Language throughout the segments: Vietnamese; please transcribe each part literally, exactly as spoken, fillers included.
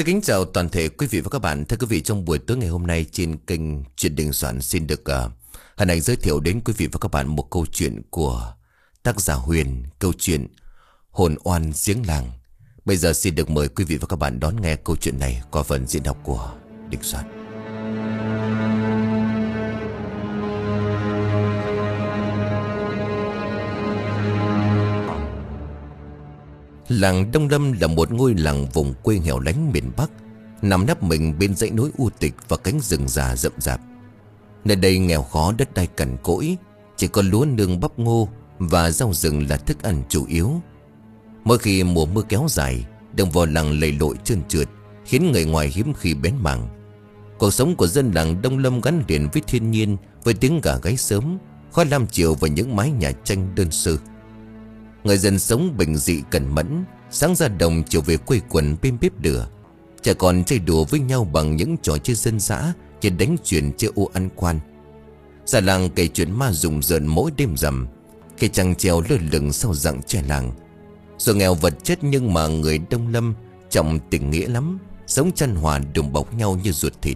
Xin kính chào toàn thể quý vị và các bạn. Thưa quý vị, trong buổi tối ngày hôm nay trên kênh Chuyện Đình Soạn xin được uh, hân hạnh giới thiệu đến quý vị và các bạn một câu chuyện của tác giả Huyền, câu chuyện Hồn Oan Giếng Làng. Bây giờ xin được mời quý vị và các bạn đón nghe câu chuyện này qua phần diễn đọc của Đình Soạn. Làng Đông Lâm là một ngôi làng vùng quê nghèo lánh miền Bắc, nằm nấp mình bên dãy núi u tịch và cánh rừng già rậm rạp. Nơi đây nghèo khó, đất đai cằn cỗi, chỉ có lúa nương bắp ngô và rau rừng là thức ăn chủ yếu. Mỗi khi mùa mưa kéo dài, đường vào làng lầy lội trơn trượt, khiến người ngoài hiếm khi bén mảng. Cuộc sống của dân làng Đông Lâm gắn liền với thiên nhiên, với tiếng gà gáy sớm, khói lam chiều và những mái nhà tranh đơn sơ. Người dân sống bình dị cẩn mẫn, sáng ra đồng chiều về quây quần bên bếp lửa. Trẻ con chơi đùa với nhau bằng những trò chơi dân dã, chơi đánh chuyền, chơi ô ăn quan. Già làng kể chuyện ma rùng rợn mỗi đêm rằm, khi trăng treo lơ lửng sau rặng tre làng. Dù nghèo vật chất nhưng mà người Đông Lâm trọng tình nghĩa lắm, sống chan hòa đùm bọc nhau như ruột thịt.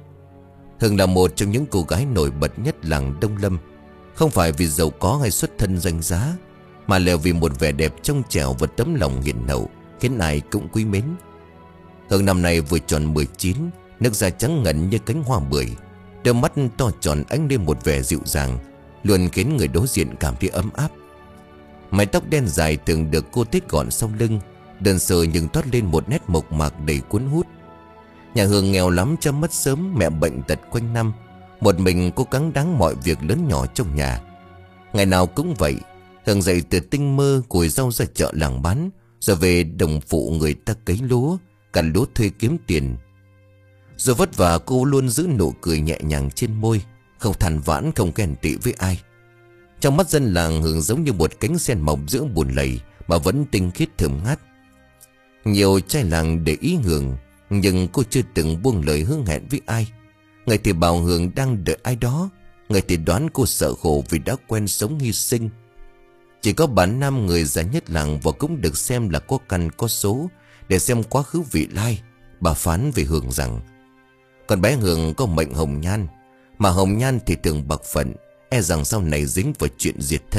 Hương là một trong những cô gái nổi bật nhất làng Đông Lâm, không phải vì giàu có hay xuất thân danh giá, mà là vì một vẻ đẹp trong trẻo và tấm lòng hiền hậu khiến ai cũng quý mến. Hương năm nay vừa tròn mười chín, nước da trắng ngần như cánh hoa bưởi, đôi mắt to tròn ánh lên một vẻ dịu dàng, luôn khiến người đối diện cảm thấy ấm áp. Mái tóc đen dài thường được cô tết gọn sau lưng, đơn sơ nhưng toát lên một nét mộc mạc đầy cuốn hút. Nhà Hương nghèo lắm, cha mất sớm, mẹ bệnh tật quanh năm, một mình cố gắng đáng mọi việc lớn nhỏ trong nhà. Ngày nào cũng vậy, Hương dậy từ tinh mơ cùi rau ra chợ làng bán, rồi về đồng phụ người ta cấy lúa, cằn lúa thuê kiếm tiền. Rồi vất vả cô luôn giữ nụ cười nhẹ nhàng trên môi, không than vãn, không ghen tị với ai. Trong mắt dân làng, Hương giống như một cánh sen mọc giữa bùn lầy mà vẫn tinh khiết thơm ngát. Nhiều trai làng để ý Hương, nhưng cô chưa từng buông lời hứa hẹn với ai. Người thì bảo Hương đang đợi ai đó, người thì đoán cô sợ khổ vì đã quen sống hy sinh. Chỉ có bà Nam, người già nhất làng và cũng được xem là có căn có số để xem quá khứ vị lai, bà phán về Hương rằng con bé Hương có mệnh hồng nhan, mà hồng nhan thì thường bạc phận, e rằng sau này dính vào chuyện diệt thân.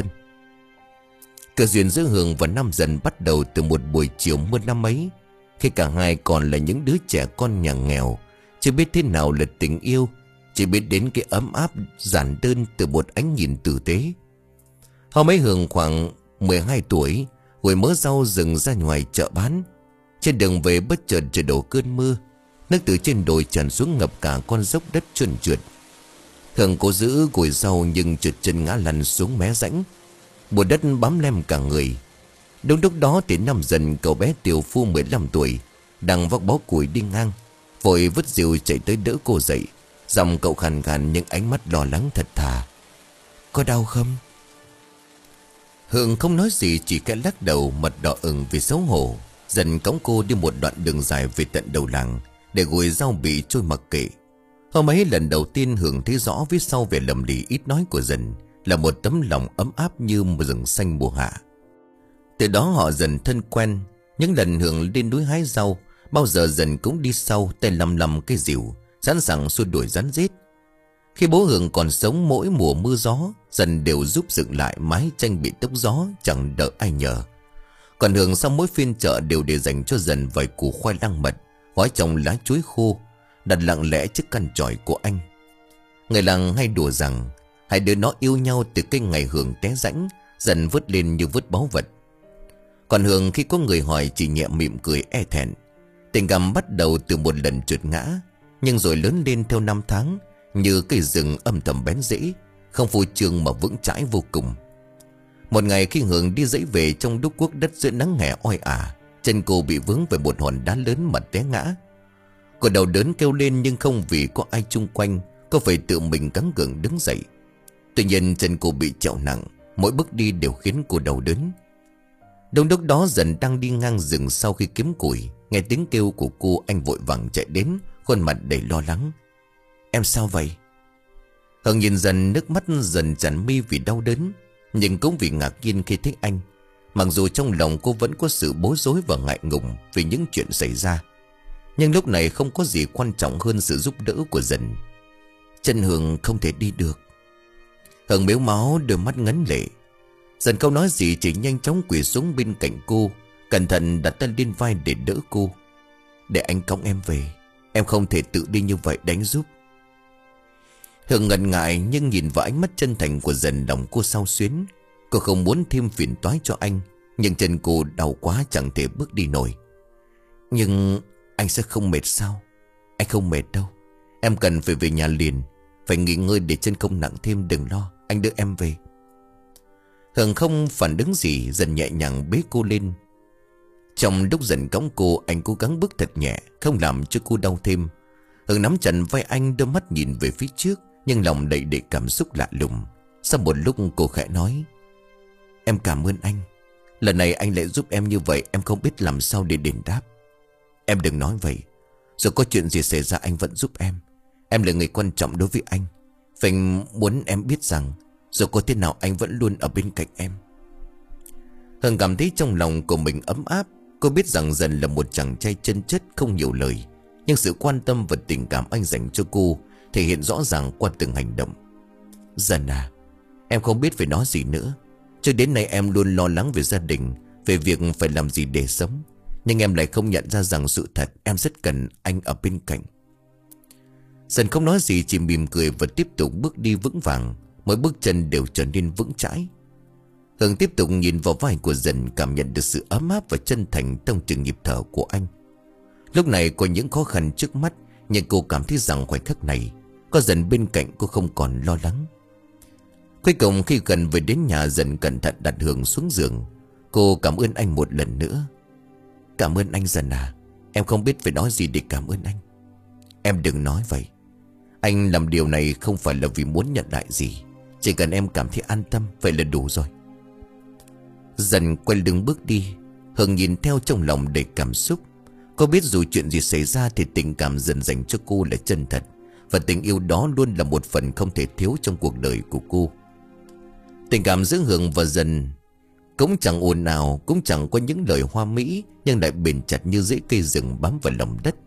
Cơ duyên giữa Hương và Nam Dần bắt đầu từ một buổi chiều mưa năm ấy, khi cả hai còn là những đứa trẻ con nhà nghèo, chưa biết thế nào là tình yêu, chỉ biết đến cái ấm áp giản đơn từ một ánh nhìn tử tế. Hôm ấy Hương khoảng mười hai tuổi, gùi mớ rau rừng ra ngoài chợ bán. Trên đường về bất chợt trời đổ cơn mưa, nước từ trên đồi tràn xuống ngập cả con dốc đất trơn trượt. Hương cố giữ gùi rau nhưng trượt chân ngã lăn xuống mé rãnh, bùn đất bám lem cả người. Đúng lúc đó thì Năm Dần, cậu bé tiểu phu mười lăm tuổi, đang vác bó củi đi ngang, vội vứt rìu chạy tới đỡ cô dậy. Giọng cậu khàn khàn nhưng ánh mắt lo lắng thật thà. Có đau không? Hương không nói gì, chỉ khẽ lắc đầu, mặt đỏ ửng vì xấu hổ. Dần cõng cô đi một đoạn đường dài về tận đầu làng, để gùi rau bị trôi mặc kệ. Hôm ấy lần đầu tiên Hương thấy rõ phía sau vẻ lầm lì ít nói của Dần là một tấm lòng ấm áp như một rừng xanh mùa hạ. Từ đó họ dần thân quen. Những lần Hương lên núi hái rau, bao giờ Dần cũng đi sau, tay lăm lăm cái rìu, sẵn sàng xua đuổi rắn rết. Khi bố Hương còn sống, mỗi mùa mưa gió, Dần đều giúp dựng lại mái tranh bị tốc gió, chẳng đợi ai nhờ. Còn Hương sau mỗi phiên chợ đều để dành cho Dần vài củ khoai lang mật, gói trong lá chuối khô, đặt lặng lẽ trước căn chòi của anh. Người làng hay đùa rằng hai đứa nó yêu nhau từ cái ngày Hương té rãnh, Dần vứt lên như vứt báu vật. Còn Hương khi có người hỏi chỉ nhẹ mỉm cười e thẹn. Tình cảm bắt đầu từ một lần trượt ngã, nhưng rồi lớn lên theo năm tháng, như cây rừng âm thầm bén rễ, không phô trương mà vững chãi vô cùng. Một ngày khi Hương đi dãy về trong đúc cuốc đất giữa nắng hè oi ả, chân cô bị vướng về một hòn đá lớn mà té ngã. Cô đầu đớn kêu lên nhưng không vì có ai chung quanh, cô phải tự mình gắng gượng đứng dậy. Tuy nhiên chân cô bị trẹo nặng, mỗi bước đi đều khiến cô đau đớn. Đúng lúc đó Dần đang đi ngang rừng sau khi kiếm củi, nghe tiếng kêu của cô, anh vội vàng chạy đến, khuôn mặt đầy lo lắng. Em sao vậy? Hương nhìn Dần, nước mắt dần tràn mi vì đau đớn, nhưng cũng vì ngạc nhiên khi thấy anh. Mặc dù trong lòng cô vẫn có sự bối rối và ngại ngùng vì những chuyện xảy ra, Nhưng lúc này không có gì quan trọng hơn sự giúp đỡ của Dần. Chân Hường không thể đi được. Hường mếu máu, đôi mắt ngấn lệ. Dần không nói gì, chỉ nhanh chóng quỳ xuống bên cạnh cô, cẩn thận đặt tay lên vai để đỡ cô. Để anh cõng em về, em không thể tự đi như vậy, đánh giúp. Hường ngần ngại nhưng nhìn vào ánh mắt chân thành của Dần, lòng cô xao xuyến. Cô không muốn thêm phiền toái cho anh, nhưng chân cô đau quá chẳng thể bước đi nổi. Nhưng anh sẽ không mệt sao? Anh không mệt đâu. Em cần phải về nhà liền, phải nghỉ ngơi để chân không nặng thêm, đừng lo, anh đưa em về. Hường không phản ứng gì, Dần nhẹ nhàng bế cô lên. Trong lúc Dần cõng cô, anh cố gắng bước thật nhẹ, không làm cho cô đau thêm. Hường nắm chặt vai anh, đôi mắt nhìn về phía trước, nhưng lòng đầy đầy cảm xúc lạ lùng. Sau một lúc cô khẽ nói: Em cảm ơn anh. Lần này anh lại giúp em như vậy, em không biết làm sao để đền đáp. Em đừng nói vậy. Dù có chuyện gì xảy ra anh vẫn giúp em. Em là người quan trọng đối với anh. Phải muốn em biết rằng dù có thế nào anh vẫn luôn ở bên cạnh em. Hường cảm thấy trong lòng của mình ấm áp. Cô biết rằng Dần là một chàng trai chân chất, không nhiều lời, nhưng sự quan tâm và tình cảm anh dành cho cô thể hiện rõ ràng qua từng hành động. Dần à, em không biết phải nói gì nữa. Cho đến nay em luôn lo lắng về gia đình, về việc phải làm gì để sống. Nhưng em lại không nhận ra rằng sự thật em rất cần anh ở bên cạnh. Dần không nói gì, chỉ mỉm cười và tiếp tục bước đi vững vàng. Mỗi bước chân đều trở nên vững chãi. Hường tiếp tục nhìn vào vai của Dần, cảm nhận được sự ấm áp và chân thành trong từng nhịp thở của anh. Lúc này có những khó khăn trước mắt, nhưng cô cảm thấy rằng khoảnh khắc này có Dần bên cạnh, cô không còn lo lắng. Cuối cùng khi gần về đến nhà, Dần cẩn thận đặt Hường xuống giường. Cô cảm ơn anh một lần nữa. Cảm ơn anh Dần à. Em không biết phải nói gì để cảm ơn anh. Em đừng nói vậy. Anh làm điều này không phải là vì muốn nhận lại gì. Chỉ cần em cảm thấy an tâm, vậy là đủ rồi. Dần quay lưng bước đi. Hường nhìn theo trong lòng đầy cảm xúc. Cô biết dù chuyện gì xảy ra thì tình cảm Dần dành cho cô là chân thật, và tình yêu đó luôn là một phần không thể thiếu trong cuộc đời của cô. Tình cảm giữa Hường và Dần cũng chẳng ồn ào, cũng chẳng có những lời hoa mỹ, nhưng lại bền chặt như rễ cây rừng bám vào lòng đất.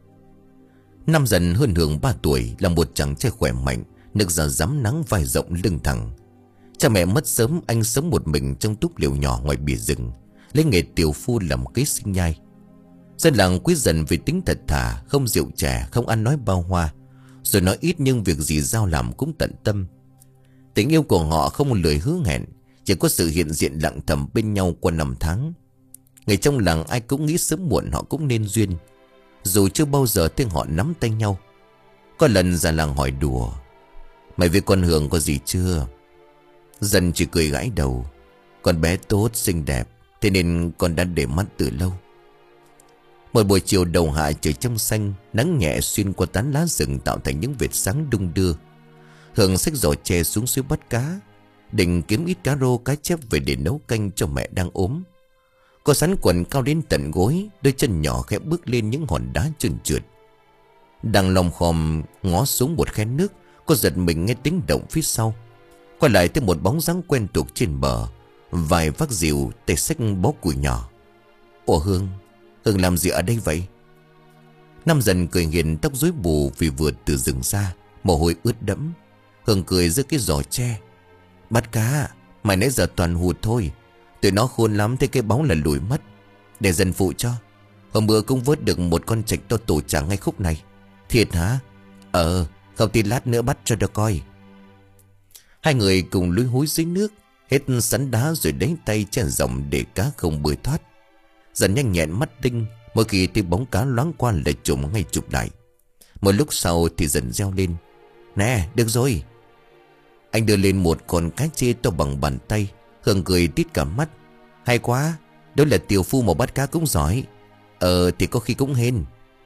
Năm Dần hơn Hường ba tuổi, là một chàng trai khỏe mạnh, nực ra rám nắng, vai rộng lưng thẳng. Cha mẹ mất sớm, anh sống một mình trong túp lều nhỏ ngoài bìa rừng, lấy nghề tiểu phu làm kế sinh nhai. Dân làng quý Dần vì tính thật thà, không rượu chè, không ăn nói bao hoa, rồi nói ít nhưng việc gì giao làm cũng tận tâm. Tình yêu của họ không một lời hứa hẹn, chỉ có sự hiện diện lặng thầm bên nhau qua năm tháng. Người trong làng ai cũng nghĩ sớm muộn họ cũng nên duyên, dù chưa bao giờ thấy họ nắm tay nhau. Có lần già làng hỏi đùa: Mày với con Hường có gì chưa? Dần chỉ cười gãi đầu: Con bé tốt, xinh đẹp, thế nên con đã để mắt từ lâu. Một buổi chiều đầu hạ, trời trong xanh, nắng nhẹ xuyên qua tán lá rừng tạo thành những vệt sáng đung đưa. Hường xách giỏ tre xuống suối bắt cá, định kiếm ít cá rô cá chép về để nấu canh cho mẹ đang ốm. Cô sắn quần cao đến tận gối, đôi chân nhỏ khẽ bước lên những hòn đá trơn trượt. Đang lòng khòm ngó xuống một khe nước, cô giật mình nghe tiếng động phía sau. Quay lại thấy một bóng dáng quen thuộc trên bờ, vài vác rìu, tay xách bó củi nhỏ. Ủa Hương, Hương làm gì ở đây vậy? Năm Dần cười hiền, tóc rối bù vì vừa từ rừng ra, mồ hôi ướt đẫm. Hương cười giơ cái giỏ tre: Bắt cá, mày nãy giờ toàn hụt thôi. Tụi nó khôn lắm, thấy cái bóng là lùi mất. Để Dần phụ cho. Hôm bữa cũng vớt được một con trạch to tổ trắng ngay khúc này. Thiệt hả? Ờ, không tin lát nữa bắt cho được coi. Hai người cùng lúi húi dưới nước, hết sắn đá rồi đánh tay chen dòng để cá không bơi thoát. Dần nhanh nhẹn mắt tinh, mỗi khi thấy bóng cá loáng qua lại trùm ngay chụp lại. Một lúc sau thì Dần reo lên: Nè, được rồi. Anh đưa lên một con cá chê to bằng bàn tay. Hương cười tít cả mắt: Hay quá, đó là tiểu phu mà bắt cá cũng giỏi. Ờ thì có khi cũng hên.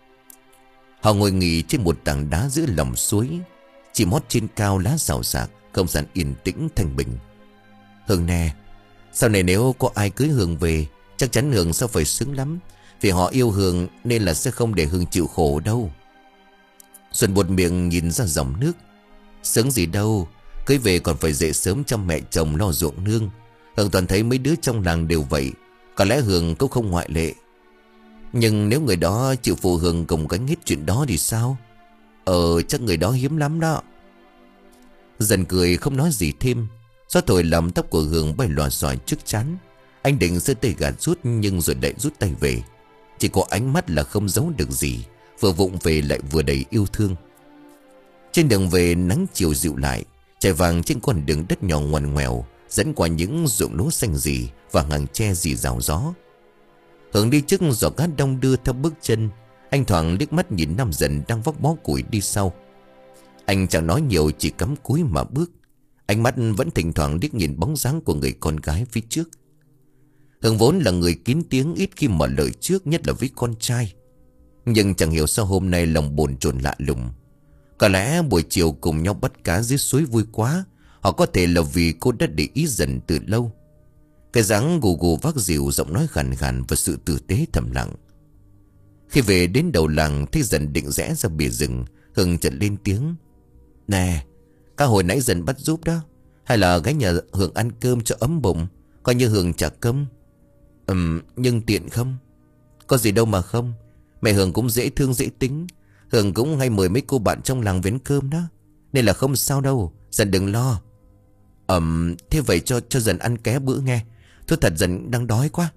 Họ ngồi nghỉ trên một tảng đá giữa lòng suối, chim hót trên cao lá rào rạc, không gian yên tĩnh thanh bình. Hương nè, sau này nếu có ai cưới Hương về, chắc chắn Hương sẽ phải sướng lắm, vì họ yêu Hương nên là sẽ không để Hương chịu khổ đâu. Xuân buột miệng nhìn ra dòng nước: Sướng gì đâu, cưới về còn phải dậy sớm chăm mẹ chồng lo ruộng nương. Hương toàn thấy mấy đứa trong làng đều vậy, có lẽ Hương cũng không ngoại lệ. Nhưng nếu người đó chịu phụ Hường cùng gánh hết chuyện đó thì sao? Ờ chắc người đó hiếm lắm đó. Dần cười không nói gì thêm. Gió thổi làm tóc của Hường bay lòa xòa trước chán. Anh định giơ tay gạt rút nhưng rồi lại rút tay về. Chỉ có ánh mắt là không giấu được gì, vừa vụng về lại vừa đầy yêu thương. Trên đường về nắng chiều dịu lại, trải vàng trên con đường đất nhỏ ngoằn ngoèo dẫn qua những ruộng lúa xanh rì và ngàn tre rì rào gió. Hường đi trước giỏ cát đông đưa theo bước chân. Anh thoảng liếc mắt nhìn Năm Dần đang vác bó củi đi sau. Anh chẳng nói nhiều, chỉ cắm cúi mà bước. Ánh mắt vẫn thỉnh thoảng liếc nhìn bóng dáng của người con gái phía trước. Hường vốn là người kín tiếng, ít khi mở lời trước, nhất là với con trai. Nhưng chẳng hiểu sao hôm nay lòng bồn chồn lạ lùng. Có lẽ buổi chiều cùng nhau bắt cá dưới suối vui quá, hoặc có thể là vì cô đã để ý Dần từ lâu. Cái dáng gù gù vác dìu, giọng nói khàn khàn và sự tử tế thầm lặng. Khi về đến đầu làng thấy Dần định rẽ ra bìa rừng, Hường chợt lên tiếng. Nè, cá hồi nãy Dần bắt giúp đó, hay là ghé nhà Hường ăn cơm cho ấm bụng, coi như Hường trả công. Ừm, nhưng tiện không? Có gì đâu mà không. Mẹ Hường cũng dễ thương dễ tính. Hường cũng hay mời mấy cô bạn trong làng về ăn cơm đó, nên là không sao đâu, Dần đừng lo. Ừm, thế vậy cho cho Dần ăn ké bữa nghe. Thôi thật Dần đang đói quá.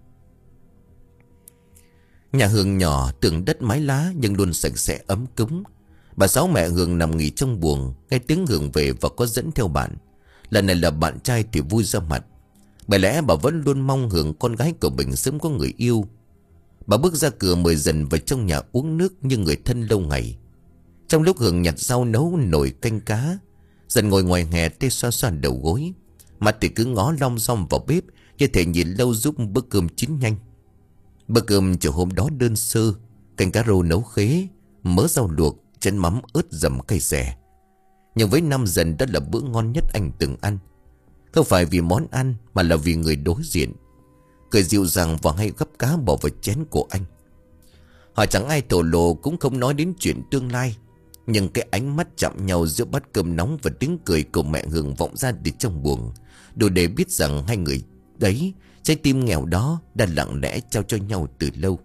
Nhà Hường nhỏ, tường đất mái lá nhưng luôn sạch sẽ ấm cúng. Bà Sáu mẹ Hường nằm nghỉ trong buồng, nghe tiếng Hường về và có dẫn theo bạn. Lần này là bạn trai thì vui ra mặt. Bởi lẽ bà vẫn luôn mong Hường con gái của mình sớm có người yêu. Bà bước ra cửa mời Dần vào trong nhà uống nước như người thân lâu ngày. Trong lúc Hường nhặt rau nấu nồi canh cá, Dần ngồi ngoài hè tay xoa xoa đầu gối, mặt thì cứ ngó long xong vào bếp, như thể nhìn lâu giúp bữa cơm chín nhanh. Bữa cơm chiều hôm đó đơn sơ, canh cá rô nấu khế, mớ rau luộc, chén mắm ớt dầm cay xè. Nhưng với Năm Dần đó là bữa ngon nhất anh từng ăn. Không phải vì món ăn mà là vì người đối diện. Cười dịu dàng và hay gấp cá bỏ vào chén của anh. Họ chẳng ai thổ lộ, cũng không nói đến chuyện tương lai. Nhưng cái ánh mắt chạm nhau giữa bát cơm nóng và tiếng cười của mẹ Hường vọng ra từ trong buồng, đủ để biết rằng hai người đấy, trái tim nghèo đó đã lặng lẽ trao cho nhau từ lâu.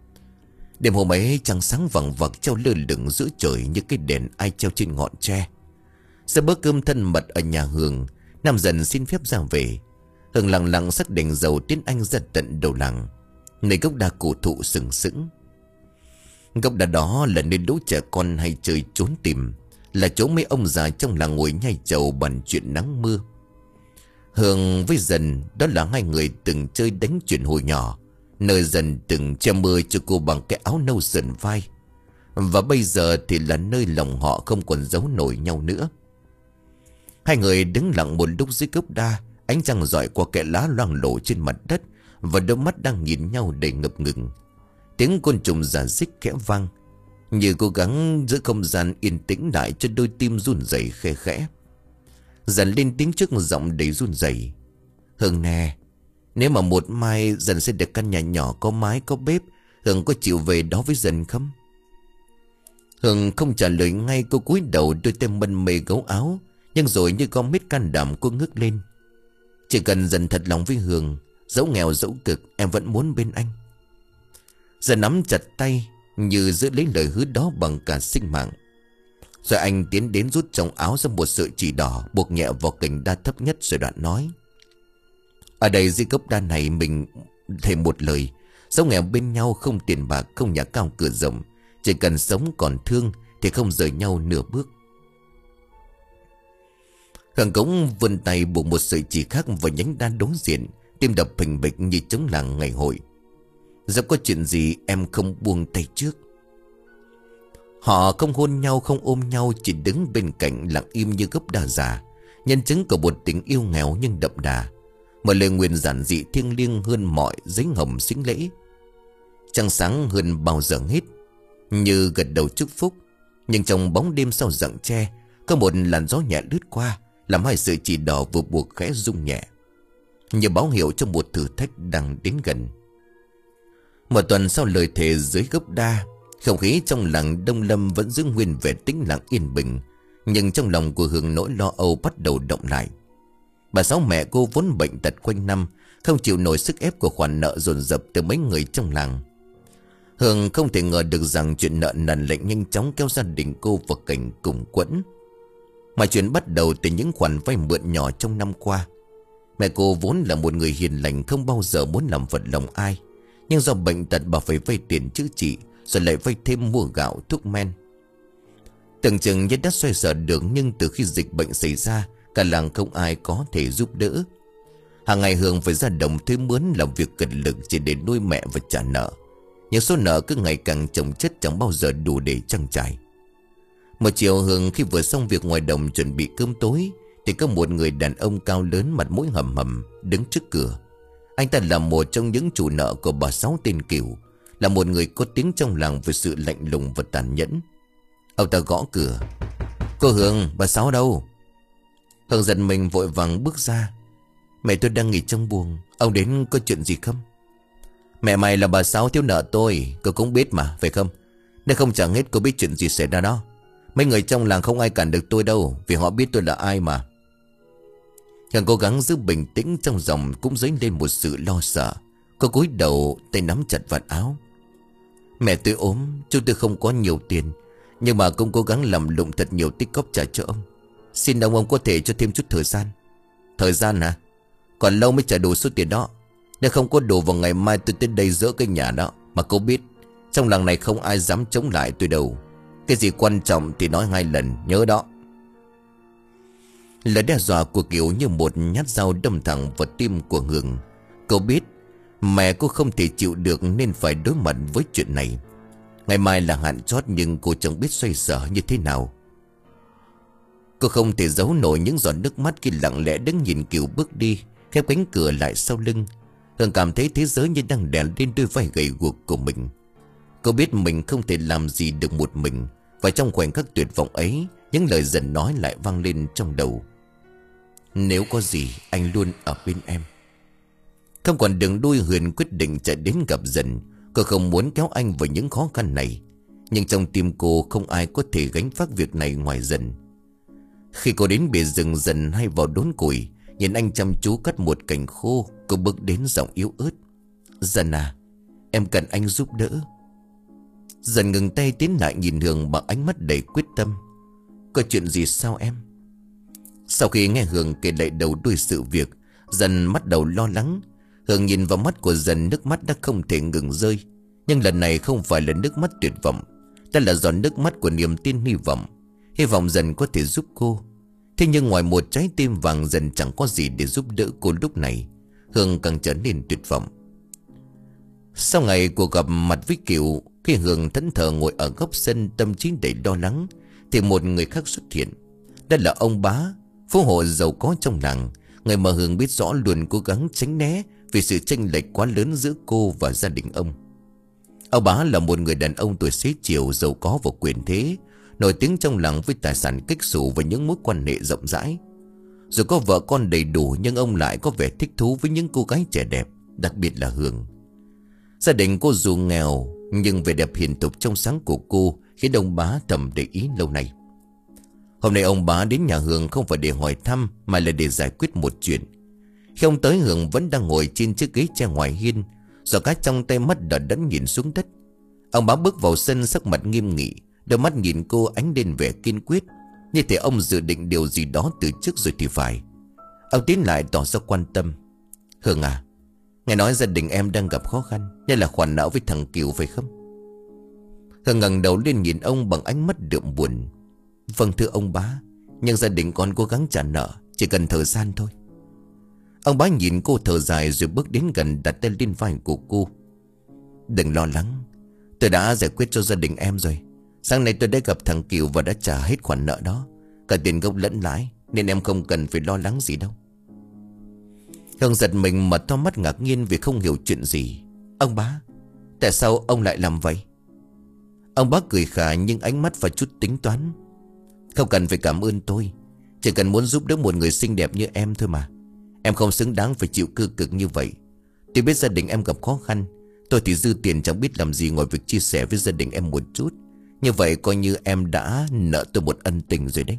Đêm hôm ấy trăng sáng vằng vặc treo lơ lửng giữa trời như cái đèn ai treo trên ngọn tre. Sau bữa cơm thân mật ở nhà Hường, Năm Dần xin phép ra về. Hường lặng lặng xách đèn dầu tiến anh ra tận đầu làng, nơi gốc đa cổ thụ sừng sững. Gốc đa đó là nơi lũ trẻ con hay chơi trốn tìm, là chỗ mấy ông già trong làng ngồi nhai trầu bàn chuyện nắng mưa. Hường với Dần đó là hai người từng chơi đánh chuyện hồi nhỏ, nơi Dần từng che mưa cho cô bằng cái áo nâu sườn vai. Và bây giờ thì là nơi lòng họ không còn giấu nổi nhau nữa. Hai người đứng lặng một lúc dưới gốc đa, ánh trăng rọi qua kẽ lá loang lổ trên mặt đất, và đôi mắt đang nhìn nhau đầy ngập ngừng. Tiếng côn trùng rả rích khẽ vang, như cố gắng giữ không gian yên tĩnh lại cho đôi tim run rẩy khe khẽ. Dần lên tiếng trước giọng đầy run rẩy. Hường nè, nếu mà một mai Dần sẽ được căn nhà nhỏ có mái có bếp, Hường có chịu về đó với Dần không? Hường không trả lời ngay, cô cúi đầu đôi tay mân mê gấu áo. Nhưng rồi như con mít can đảm cô ngước lên. Chỉ cần Dần thật lòng với Hường, dẫu nghèo dẫu cực, em vẫn muốn bên anh. Dần nắm chặt tay, như giữ lấy lời hứa đó bằng cả sinh mạng. Rồi anh tiến đến rút trong áo ra một sợi chỉ đỏ, buộc nhẹ vào cành đa thấp nhất, rồi đoạn nói. Ở đây dưới gốc đa này mình thề một lời, sống nghèo bên nhau, không tiền bạc, không nhà cao cửa rộng, chỉ cần sống còn thương thì không rời nhau nửa bước. Hường cũng vươn tay buộc một sợi chỉ khác vào nhánh đa đối diện, tim đập phình bịch như trống làng ngày hội. Dẫu có chuyện gì em không buông tay trước. Họ không hôn nhau, không ôm nhau, chỉ đứng bên cạnh lặng im như gốc đa già, nhân chứng của một tình yêu nghèo nhưng đậm đà. Một lời nguyền giản dị thiêng liêng hơn mọi giấy hồng sính lễ. Trăng sáng hơn bao giờ hết, như gật đầu chúc phúc. Nhưng trong bóng đêm sau rặng tre, có một làn gió nhẹ lướt qua, làm hai sợi chỉ đỏ vừa buộc khẽ rung nhẹ, như báo hiệu cho một thử thách đang đến gần. Một tuần sau lời thề dưới gốc đa, không khí trong làng Đông Lâm vẫn giữ nguyên vẻ tĩnh lặng yên bình. Nhưng trong lòng của Hường nỗi lo âu bắt đầu động lại. Bà Sáu mẹ cô vốn bệnh tật quanh năm, không chịu nổi sức ép của khoản nợ dồn dập từ mấy người trong làng. Hương không thể ngờ được rằng chuyện nợ nần lại nhanh chóng kéo gia đình cô vào cảnh cùng quẫn. Mọi chuyện bắt đầu từ những khoản vay mượn nhỏ trong năm qua. Mẹ cô vốn là một người hiền lành, không bao giờ muốn làm phật lòng ai. Nhưng do bệnh tật bà phải vay tiền chữa trị, rồi lại vay thêm mua gạo, thuốc men. Tưởng chừng như đã xoay sở được, nhưng từ khi dịch bệnh xảy ra, cả làng không ai có thể giúp đỡ. Hàng ngày Hương phải ra đồng thuê mướn làm việc cật lực chỉ để nuôi mẹ và trả nợ. Nhưng số nợ cứ ngày càng chồng chất, chẳng bao giờ đủ để trang trải. Một chiều Hương khi vừa xong việc ngoài đồng chuẩn bị cơm tối, thì có một người đàn ông cao lớn, mặt mũi hầm hầm đứng trước cửa. Anh ta là một trong những chủ nợ của bà Sáu tên Kiều, là một người có tiếng trong làng về sự lạnh lùng và tàn nhẫn. Ông ta gõ cửa. Cô Hương, bà Sáu đâu? Hương giật mình vội vàng bước ra. Mẹ tôi đang nghỉ trong buồng, ông đến có chuyện gì không? Mẹ mày là bà Sáu thiếu nợ tôi, cô cũng biết mà, phải không? Nếu không chẳng hết cô biết chuyện gì xảy ra đó. Mấy người trong làng không ai cản được tôi đâu, vì họ biết tôi là ai mà. Hương cố gắng giữ bình tĩnh, trong giọng cũng dấy lên một sự lo sợ. Cô cúi đầu, tay nắm chặt vạt áo. Mẹ tôi ốm, chúng tôi không có nhiều tiền, nhưng mà cũng cố gắng làm lụng thật nhiều tích cóp trả cho ông. Xin ông ông có thể cho thêm chút thời gian. Thời gian hả? Còn lâu mới trả đủ số tiền đó. Nếu không có đủ vào ngày mai tôi tới đây dỡ cái nhà đó. Mà cô biết, trong làng này không ai dám chống lại tôi đâu. Cái gì quan trọng thì nói hai lần, nhớ đó. Lời đe dọa của Kiều như một nhát dao đâm thẳng vào tim của Hương. Cô biết mẹ cô không thể chịu được nên phải đối mặt với chuyện này. Ngày mai là hạn chót, nhưng cô chẳng biết xoay sở như thế nào. Cô không thể giấu nổi những giọt nước mắt khi lặng lẽ đứng nhìn Kiều bước đi, khép cánh cửa lại sau lưng. Hương cảm thấy thế giới như đang đè lên đôi vai gầy guộc của mình. Cô biết mình không thể làm gì được một mình. Và trong khoảnh khắc tuyệt vọng ấy, những lời dần nói lại vang lên trong đầu. Nếu có gì, anh luôn ở bên em. Không còn đường đuôi, Huyền quyết định chạy đến gặp Dần. Cô không muốn kéo anh vào những khó khăn này, nhưng trong tim cô không ai có thể gánh vác việc này ngoài Dần. Khi cô đến bìa rừng, Dần hay vào đốn củi, nhìn anh chăm chú cắt một cành khô. Cô bước đến giọng yếu ớt. Dần à, em cần anh giúp đỡ. Dần ngừng tay tiến lại nhìn Hương bằng ánh mắt đầy quyết tâm. Có chuyện gì sao em? Sau khi nghe Hương kể lại đầu đuôi sự việc, Dần bắt đầu lo lắng. Hương nhìn vào mắt của Dần, nước mắt đã không thể ngừng rơi. Nhưng lần này không phải là nước mắt tuyệt vọng, đó là giọt nước mắt của niềm tin, hy vọng. Hy vọng Dần có thể giúp cô. Thế nhưng ngoài một trái tim vàng, Dần chẳng có gì để giúp đỡ cô lúc này. Hương càng trở nên tuyệt vọng. Sau ngày cuộc gặp mặt với Kiều, khi Hương thẫn thờ ngồi ở góc sân, tâm trí đầy lo lắng, thì một người khác xuất hiện. Đó là ông Bá, phú hộ giàu có trong làng, người mà Hương biết rõ luôn cố gắng tránh né vì sự chênh lệch quá lớn giữa cô và gia đình ông. Ông Bá là một người đàn ông tuổi xế chiều, giàu có và quyền thế, nổi tiếng trong làng với tài sản kếch xù và những mối quan hệ rộng rãi. Dù có vợ con đầy đủ, nhưng ông lại có vẻ thích thú với những cô gái trẻ đẹp, đặc biệt là Hương. Gia đình cô dù nghèo, nhưng vẻ đẹp hiền thục trong sáng của cô khiến ông Bá thầm để ý lâu nay. Hôm nay ông Bá đến nhà Hương không phải để hỏi thăm, mà là để giải quyết một chuyện. Khi ông tới, Hương vẫn đang ngồi trên chiếc ghế tre ngoài hiên, giỏ cá trong tay, mắt đờ đẫn nhìn xuống đất. Ông Bá bước vào sân, sắc mặt nghiêm nghị, đôi mắt nhìn cô ánh lên vẻ kiên quyết, như thể ông dự định điều gì đó từ trước rồi thì phải. Ông tiến lại tỏ ra quan tâm. Hương à, nghe nói gia đình em đang gặp khó khăn, như là khoản nợ với thằng Kiều phải không? Hương ngẩng đầu lên nhìn ông bằng ánh mắt đượm buồn. Vâng thưa ông Bá, nhưng gia đình con cố gắng trả nợ, chỉ cần thời gian thôi. Ông Bá nhìn cô thở dài rồi bước đến gần, đặt tay lên vai của cô. Đừng lo lắng, tôi đã giải quyết cho gia đình em rồi. Sáng nay tôi đã gặp thằng Kiều và đã trả hết khoản nợ đó, cả tiền gốc lẫn lãi, nên em không cần phải lo lắng gì đâu. Hương giật mình, mở to mắt ngạc nhiên vì không hiểu chuyện gì. Ông Bá, tại sao ông lại làm vậy? Ông Bá cười khà nhưng ánh mắt và chút tính toán. Không cần phải cảm ơn tôi, chỉ cần muốn giúp đỡ một người xinh đẹp như em thôi mà. Em không xứng đáng phải chịu cơ cực như vậy. Tôi biết gia đình em gặp khó khăn, tôi thì dư tiền chẳng biết làm gì ngoài việc chia sẻ với gia đình em một chút. Như vậy coi như em đã nợ tôi một ân tình rồi đấy.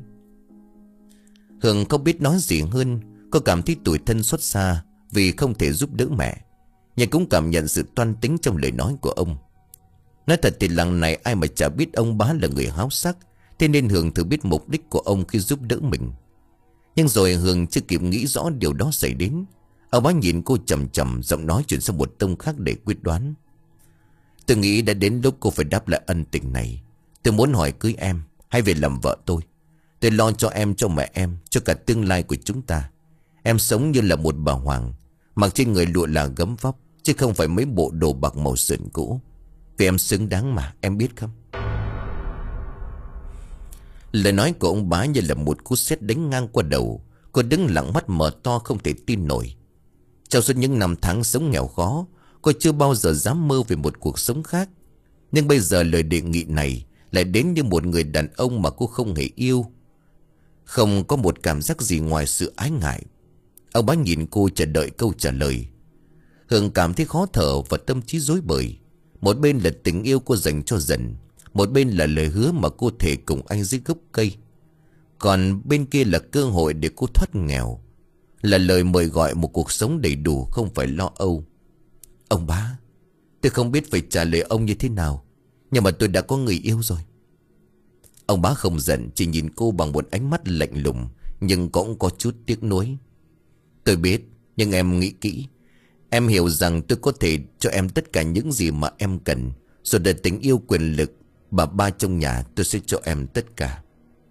Hương không biết nói gì hơn. Cô cảm thấy tủi thân xót xa vì không thể giúp đỡ mẹ, nhưng cũng cảm nhận sự toan tính trong lời nói của ông. Nói thật thì làng này ai mà chả biết ông bá là người háo sắc. Thế nên Hường thừa biết mục đích của ông khi giúp đỡ mình. Nhưng rồi Hường chưa kịp nghĩ rõ điều đó xảy đến. Ông bá nhìn cô chầm chầm, giọng nói chuyển sang một tông khác để quyết đoán. Tôi nghĩ đã đến lúc cô phải đáp lại ân tình này. Tôi muốn hỏi cưới em hay về làm vợ tôi. Tôi lo cho em, cho mẹ em, cho cả tương lai của chúng ta. Em sống như là một bà hoàng, mặc trên người lụa là gấm vóc, chứ không phải mấy bộ đồ bạc màu sườn cũ. Vì em xứng đáng mà, em biết không? Lời nói của ông bá như là một cú sét đánh ngang qua đầu. Cô đứng lặng, mắt mở to không thể tin nổi. Trong suốt những năm tháng sống nghèo khó, cô chưa bao giờ dám mơ về một cuộc sống khác. Nhưng bây giờ lời đề nghị này lại đến như một người đàn ông mà cô không hề yêu. Không có một cảm giác gì ngoài sự ái ngại. Ông bá nhìn cô chờ đợi câu trả lời. Hường cảm thấy khó thở và tâm trí rối bời. Một bên là tình yêu cô dành cho Dần, một bên là lời hứa mà cô thề cùng anh dưới gốc cây. Còn bên kia là cơ hội để cô thoát nghèo, là lời mời gọi một cuộc sống đầy đủ, không phải lo âu. Ông bá, tôi không biết phải trả lời ông như thế nào, nhưng mà tôi đã có người yêu rồi. Ông bá không giận, chỉ nhìn cô bằng một ánh mắt lạnh lùng, nhưng cũng có chút tiếc nuối. Tôi biết, nhưng em nghĩ kỹ. Em hiểu rằng tôi có thể cho em tất cả những gì mà em cần. Rồi để tình yêu, quyền lực, bà ba trong nhà, tôi sẽ cho em tất cả.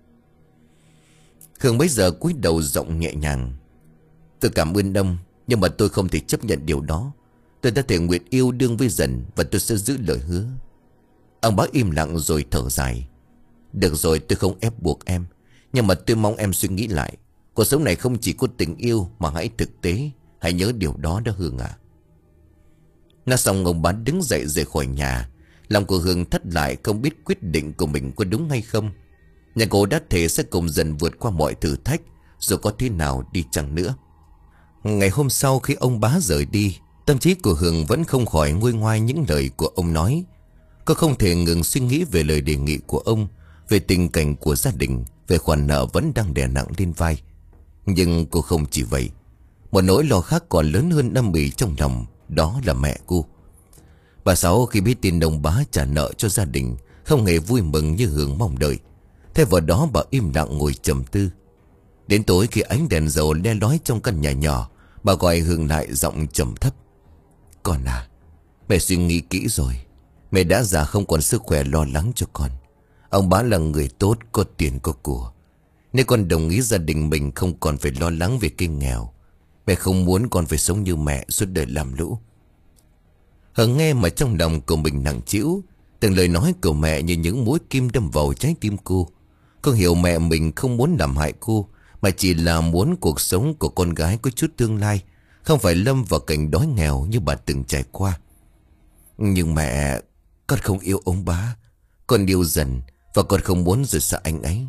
Hương bấy giờ cúi đầu giọng nhẹ nhàng. Tôi cảm ơn ông, nhưng mà tôi không thể chấp nhận điều đó. Tôi đã thể nguyện yêu đương với Dần, và tôi sẽ giữ lời hứa. Ông bác im lặng rồi thở dài. Được rồi, tôi không ép buộc em, nhưng mà tôi mong em suy nghĩ lại. Cuộc sống này không chỉ có tình yêu, mà hãy thực tế. Hãy nhớ điều đó đó Hương à. Nói xong ông bá đứng dậy rời khỏi nhà. Lòng của Hương thất lại, không biết quyết định của mình có đúng hay không. Nhà cô đã thề sẽ cùng Dần vượt qua mọi thử thách, dù có thế nào đi chăng nữa. Ngày hôm sau khi ông bá rời đi, tâm trí của Hương vẫn không khỏi nguôi ngoai những lời của ông nói. Cô không thể ngừng suy nghĩ về lời đề nghị của ông, về tình cảnh của gia đình, về khoản nợ vẫn đang đè nặng lên vai. Nhưng cô không chỉ vậy. Một nỗi lo khác còn lớn hơn âm ỉ trong lòng, đó là mẹ cô. Bà Sáu khi biết tin ông bá trả nợ cho gia đình, không hề vui mừng như Hương mong đợi. Thay vào đó bà im lặng ngồi trầm tư. Đến tối khi ánh đèn dầu le lói trong căn nhà nhỏ, bà gọi Hương lại giọng trầm thấp. Con à, mẹ suy nghĩ kỹ rồi. Mẹ đã già không còn sức khỏe lo lắng cho con. Ông bá là người tốt, có tiền có của. Nếu con đồng ý gia đình mình không còn phải lo lắng về kinh nghèo, mẹ không muốn con phải sống như mẹ suốt đời làm lũ. Hương nghe mà trong lòng của mình nặng trĩu. Từng lời nói của mẹ như những mũi kim đâm vào trái tim cô. Cô hiểu mẹ mình không muốn làm hại cô, mà chỉ là muốn cuộc sống của con gái có chút tương lai, không phải lâm vào cảnh đói nghèo như bà từng trải qua. Nhưng mẹ, con không yêu ông bá. Con yêu Dần, và con không muốn rời xa anh ấy.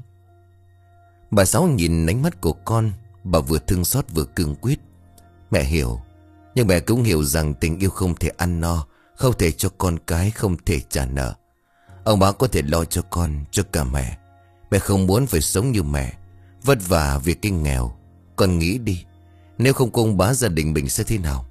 Bà Sáu nhìn ánh mắt của con, bà vừa thương xót vừa cương quyết. Mẹ hiểu, nhưng mẹ cũng hiểu rằng tình yêu không thể ăn no, không thể cho con cái, không thể trả nợ. Ông bá có thể lo cho con, cho cả mẹ. Mẹ không muốn phải sống như mẹ, vất vả vì kinh nghèo. Con nghĩ đi, nếu không có ông bá gia đình mình sẽ thế nào?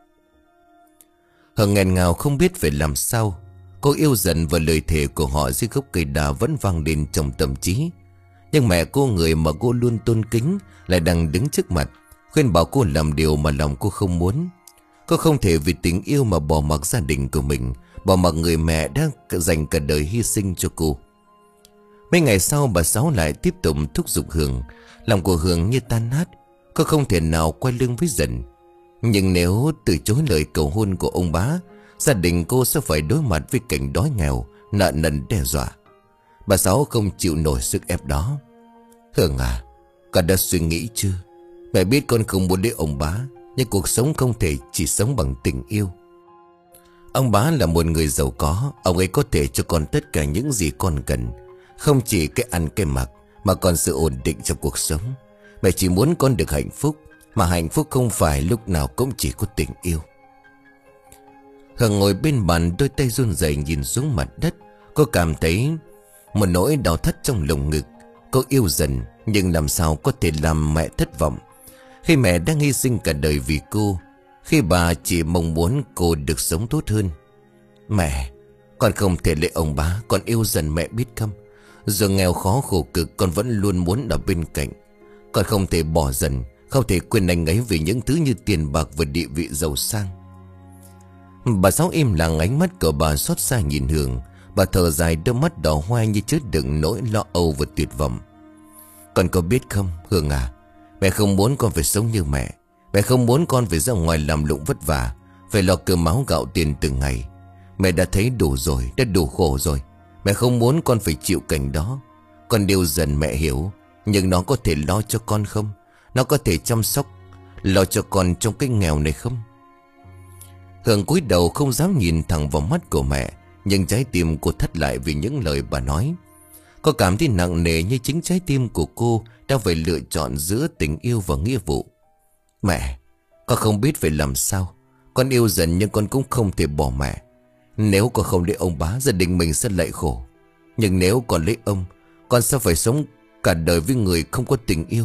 Hương nghẹn ngào không biết phải làm sao. Cô yêu Dần và lời thề của họ dưới gốc cây đa vẫn vang lên trong tâm trí. Nhưng mẹ cô, người mà cô luôn tôn kính, lại đang đứng trước mặt, khuyên bảo cô làm điều mà lòng cô không muốn. Cô không thể vì tình yêu mà bỏ mặc gia đình của mình, bỏ mặc người mẹ đã dành cả đời hy sinh cho cô. Mấy ngày sau bà Sáu lại tiếp tục thúc giục Hương. Lòng của Hương như tan nát. Cô không thể nào quay lưng với Dần. Nhưng nếu từ chối lời cầu hôn của ông bá, gia đình cô sẽ phải đối mặt với cảnh đói nghèo, nợ nần đe dọa. Bà Sáu không chịu nổi sức ép đó. Hương à, con đã suy nghĩ chưa? Mẹ biết con không muốn lấy ông bá, nhưng cuộc sống không thể chỉ sống bằng tình yêu. Ông bá là một người giàu có. Ông ấy có thể cho con tất cả những gì con cần, không chỉ cái ăn cái mặc, mà còn sự ổn định trong cuộc sống. Mẹ chỉ muốn con được hạnh phúc, mà hạnh phúc không phải lúc nào cũng chỉ có tình yêu. Hương ngồi bên bàn, đôi tay run rẩy nhìn xuống mặt đất. Cô cảm thấy một nỗi đau thắt trong lồng ngực. Cô yêu Dần, nhưng làm sao có thể làm mẹ thất vọng khi mẹ đang hy sinh cả đời vì cô, khi bà chỉ mong muốn cô được sống tốt hơn. Mẹ, Con không thể lấy ông bá, con yêu dần mẹ biết không? Dù nghèo khó khổ cực, con vẫn luôn muốn ở bên cạnh. Con không thể bỏ dần, không thể quên anh ấy vì những thứ như tiền bạc và địa vị giàu sang. Bà Sáu im lặng, ánh mắt của bà xót xa nhìn Hường. Bà thở dài, đôi mắt đỏ hoe như chứa đựng nỗi lo âu và tuyệt vọng. Con có biết không Hường à, mẹ không muốn con phải sống như mẹ. Mẹ không muốn con phải ra ngoài làm lụng vất vả, phải lo cơm áo gạo tiền từng ngày. Mẹ đã thấy đủ rồi, đã đủ khổ rồi. Mẹ không muốn con phải chịu cảnh đó. Con điều dần mẹ hiểu. Nhưng nó có thể lo cho con không? Nó có thể chăm sóc, lo cho con trong cái nghèo này không? Hường cúi đầu không dám nhìn thẳng vào mắt của mẹ. Nhưng trái tim cô thắt lại vì những lời bà nói. Cô cảm thấy nặng nề như chính trái tim của cô đang phải lựa chọn giữa tình yêu và nghĩa vụ. Mẹ, con không biết phải làm sao. Con yêu dần nhưng con cũng không thể bỏ mẹ. Nếu con không lấy ông bá, gia đình mình sẽ lại khổ. Nhưng nếu con lấy ông, con sẽ phải sống cả đời với người không có tình yêu.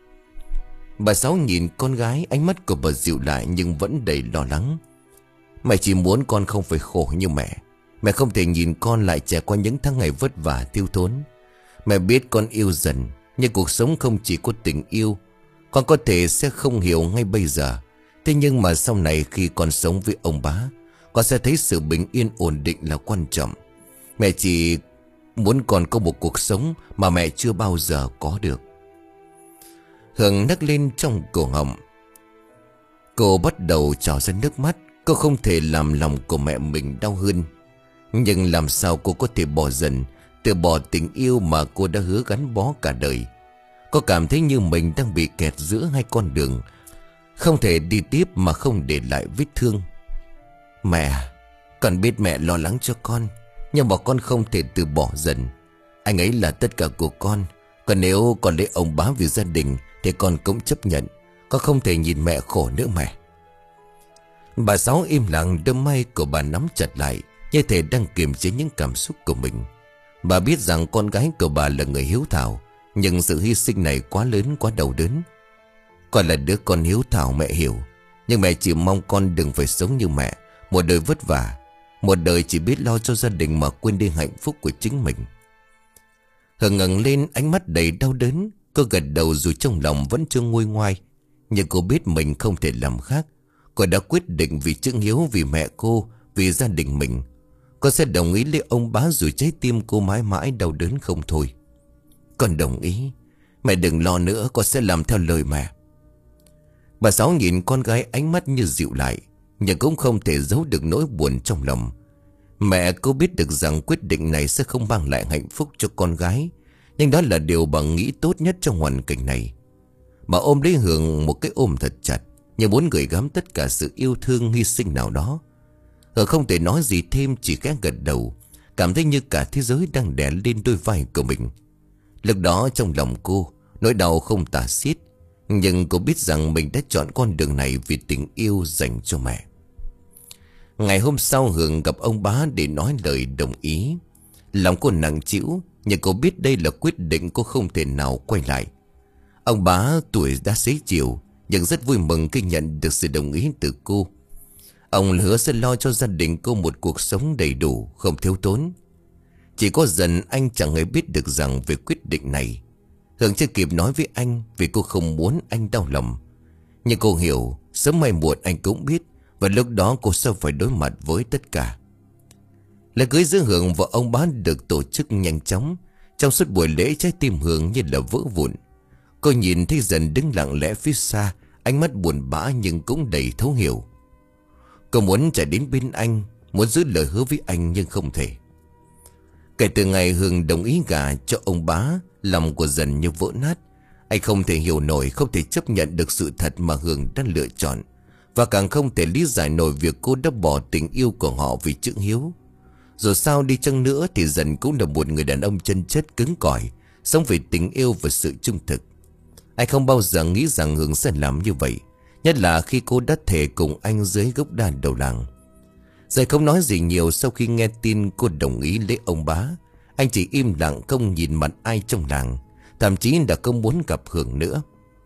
Bà Sáu nhìn con gái, ánh mắt của bà dịu lại nhưng vẫn đầy lo lắng. Mẹ chỉ muốn con không phải khổ như mẹ. Mẹ không thể nhìn con lại trải qua những tháng ngày vất vả thiếu thốn. Mẹ biết con yêu dần, nhưng cuộc sống không chỉ có tình yêu. Con có thể sẽ không hiểu ngay bây giờ. Thế nhưng mà sau này khi con sống với ông bá, con sẽ thấy sự bình yên ổn định là quan trọng. Mẹ chỉ muốn con có một cuộc sống mà mẹ chưa bao giờ có được. Hường nấc lên trong cổ họng. Cô bắt đầu trào ra nước mắt. Cô không thể làm lòng của mẹ mình đau hơn. Nhưng làm sao cô có thể bỏ dần, từ bỏ tình yêu mà cô đã hứa gắn bó cả đời. Cô cảm thấy như mình đang bị kẹt giữa hai con đường, không thể đi tiếp mà không để lại vết thương. Mẹ, con biết mẹ lo lắng cho con, nhưng mà con không thể từ bỏ dần. Anh ấy là tất cả của con. Còn nếu con lấy ông bá vì gia đình thì con cũng chấp nhận. Con không thể nhìn mẹ khổ nữa mẹ. Bà Sáu im lặng, đôi may của bà nắm chặt lại, như thể đang kiềm chế những cảm xúc của mình. Bà biết rằng con gái của bà là người hiếu thảo, nhưng sự hy sinh này quá lớn, quá đau đớn. Con là đứa con hiếu thảo mẹ hiểu. Nhưng mẹ chỉ mong con đừng phải sống như mẹ, một đời vất vả, một đời chỉ biết lo cho gia đình mà quên đi hạnh phúc của chính mình. Hường ngẩng lên, ánh mắt đầy đau đớn. Cô gật đầu dù trong lòng vẫn chưa nguôi ngoai. Nhưng cô biết mình không thể làm khác. Cô đã quyết định vì chữ hiếu, vì mẹ cô, vì gia đình mình. Cô sẽ đồng ý lấy ông bá dù trái tim cô mãi mãi đau đớn không thôi. Con đồng ý. Mẹ đừng lo nữa, con sẽ làm theo lời mẹ. Bà Sáu nhìn con gái, ánh mắt như dịu lại, nhưng cũng không thể giấu được nỗi buồn trong lòng. Mẹ cô biết được rằng quyết định này sẽ không mang lại hạnh phúc cho con gái, nhưng đó là điều bà nghĩ tốt nhất trong hoàn cảnh này. Bà ôm lấy Hường một cái ôm thật chặt, như muốn gửi gắm tất cả sự yêu thương hy sinh nào đó. Hường không thể nói gì thêm, chỉ khẽ gật đầu, cảm thấy như cả thế giới đang đè lên đôi vai của mình. Lúc đó trong lòng cô, nỗi đau không tả xiết. Nhưng cô biết rằng mình đã chọn con đường này vì tình yêu dành cho mẹ. Ngày hôm sau Hường gặp ông bá để nói lời đồng ý. Lòng cô nặng trĩu, nhưng cô biết đây là quyết định cô không thể nào quay lại. Ông bá tuổi đã xế chiều, nhưng rất vui mừng khi nhận được sự đồng ý từ cô. Ông hứa sẽ lo cho gia đình cô một cuộc sống đầy đủ, không thiếu thốn. Chỉ có dần anh chẳng hề biết được rằng về quyết định này. Hường chưa kịp nói với anh vì cô không muốn anh đau lòng. Nhưng cô hiểu sớm hay muộn anh cũng biết, và lúc đó cô sẽ phải đối mặt với tất cả. Lễ cưới giữa Hường và ông bá được tổ chức nhanh chóng. Trong suốt buổi lễ trái tim Hường như là vỡ vụn. Cô nhìn thấy Dần đứng lặng lẽ phía xa, ánh mắt buồn bã nhưng cũng đầy thấu hiểu. Cô muốn chạy đến bên anh, muốn giữ lời hứa với anh nhưng không thể. Kể từ ngày Hường đồng ý gả cho ông bá, lòng của Dần như vỡ nát. Anh không thể hiểu nổi, không thể chấp nhận được sự thật mà Hường đã lựa chọn, và càng không thể lý giải nổi việc cô đã bỏ tình yêu của họ vì chữ hiếu. Dù sao đi chăng nữa thì Dần cũng là một người đàn ông chân chất cứng cỏi, sống vì tình yêu và sự trung thực. Anh không bao giờ nghĩ rằng Hường sẽ làm như vậy, nhất là khi cô đã thề cùng anh dưới gốc đa đầu làng. Dần không nói gì nhiều sau khi nghe tin cô đồng ý lấy ông bá. Anh chỉ im lặng không nhìn mặt ai trong làng, thậm chí đã không muốn gặp Hường nữa.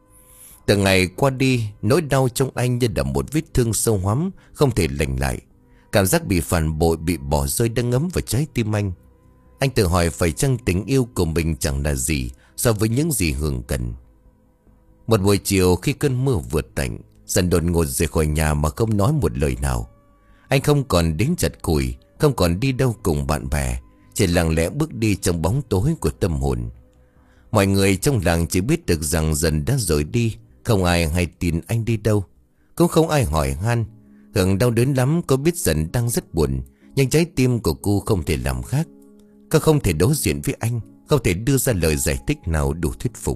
Từ ngày qua đi, nỗi đau trong anh như là một vết thương sâu hoắm không thể lành lại. Cảm giác bị phản bội, bị bỏ rơi đang ngấm vào trái tim anh. Anh tự hỏi phải chăng tình yêu của mình chẳng là gì so với những gì Hường cần. Một buổi chiều khi cơn mưa vượt tạnh, Dần đột ngột rời khỏi nhà mà không nói một lời nào. Anh không còn đến chặt củi, không còn đi đâu cùng bạn bè, chỉ lặng lẽ bước đi trong bóng tối của tâm hồn. Mọi người trong làng chỉ biết được rằng Dần đã rời đi. Không ai hay tin anh đi đâu, cũng không ai hỏi han. Hường đau đớn lắm, cô biết Dần đang rất buồn, nhưng trái tim của cô không thể làm khác. Cô không thể đối diện với anh, không thể đưa ra lời giải thích nào đủ thuyết phục.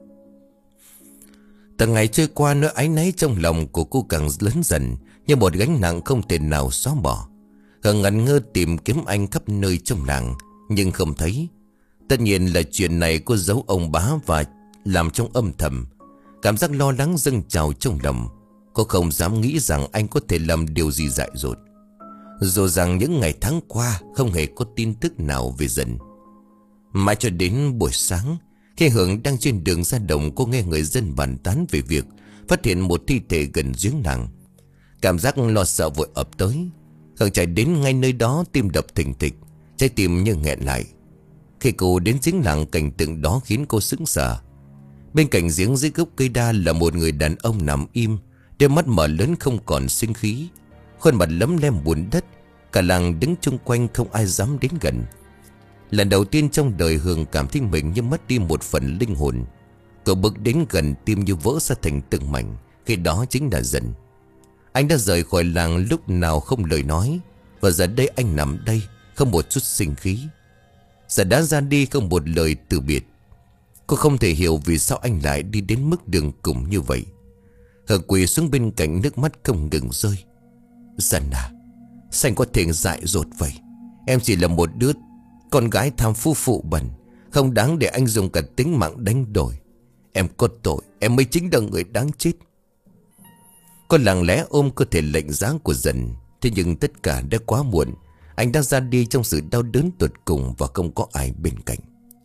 Từng ngày trôi qua, nỗi áy náy trong lòng của cô càng lớn dần, như một gánh nặng không thể nào xóa bỏ. Hường ngẩn ngơ tìm kiếm anh khắp nơi trong làng, nhưng không thấy. Tất nhiên là chuyện này cô giấu ông bá và làm trong âm thầm. Cảm giác lo lắng dâng trào trong lòng. Cô không dám nghĩ rằng anh có thể làm điều gì dại dột. Dù rằng những ngày tháng qua không hề có tin tức nào về Dần. Mãi cho đến buổi sáng, khi Hường đang trên đường ra đồng, cô nghe người dân bàn tán về việc phát hiện một thi thể gần giếng làng. Cảm giác lo sợ vội ập tới. Hường chạy đến ngay nơi đó, tim đập thình thịch, trái tim như nghẹn lại. Khi cô đến giếng làng, cảnh tượng đó khiến cô sững sờ. Bên cạnh giếng dưới gốc cây đa là một người đàn ông nằm im, đôi mắt mở lớn không còn sinh khí, khuôn mặt lấm lem bùn đất. Cả làng đứng chung quanh không ai dám đến gần. Lần đầu tiên trong đời Hường cảm thấy mình như mất đi một phần linh hồn. Cô bước đến gần, tim như vỡ ra thành từng mảnh. Khi đó chính là Dần. Anh đã rời khỏi làng lúc nào không lời nói, và giờ đây anh nằm đây không một chút sinh khí. Giờ đã ra đi không một lời từ biệt. Cô không thể hiểu vì sao anh lại đi đến mức đường cùng như vậy. Hường quỳ xuống bên cạnh, nước mắt không ngừng rơi. Dần à, sao anh có thể dại dột vậy? Em chỉ là một đứa con gái tham phu phụ bẩn, không đáng để anh dùng cả tính mạng đánh đổi. Em có tội, em mới chính là người đáng chết. Cô lặng lẽ ôm cơ thể lạnh giá của Dần. Thế nhưng tất cả đã quá muộn. Anh đã ra đi trong sự đau đớn tột cùng và không có ai bên cạnh.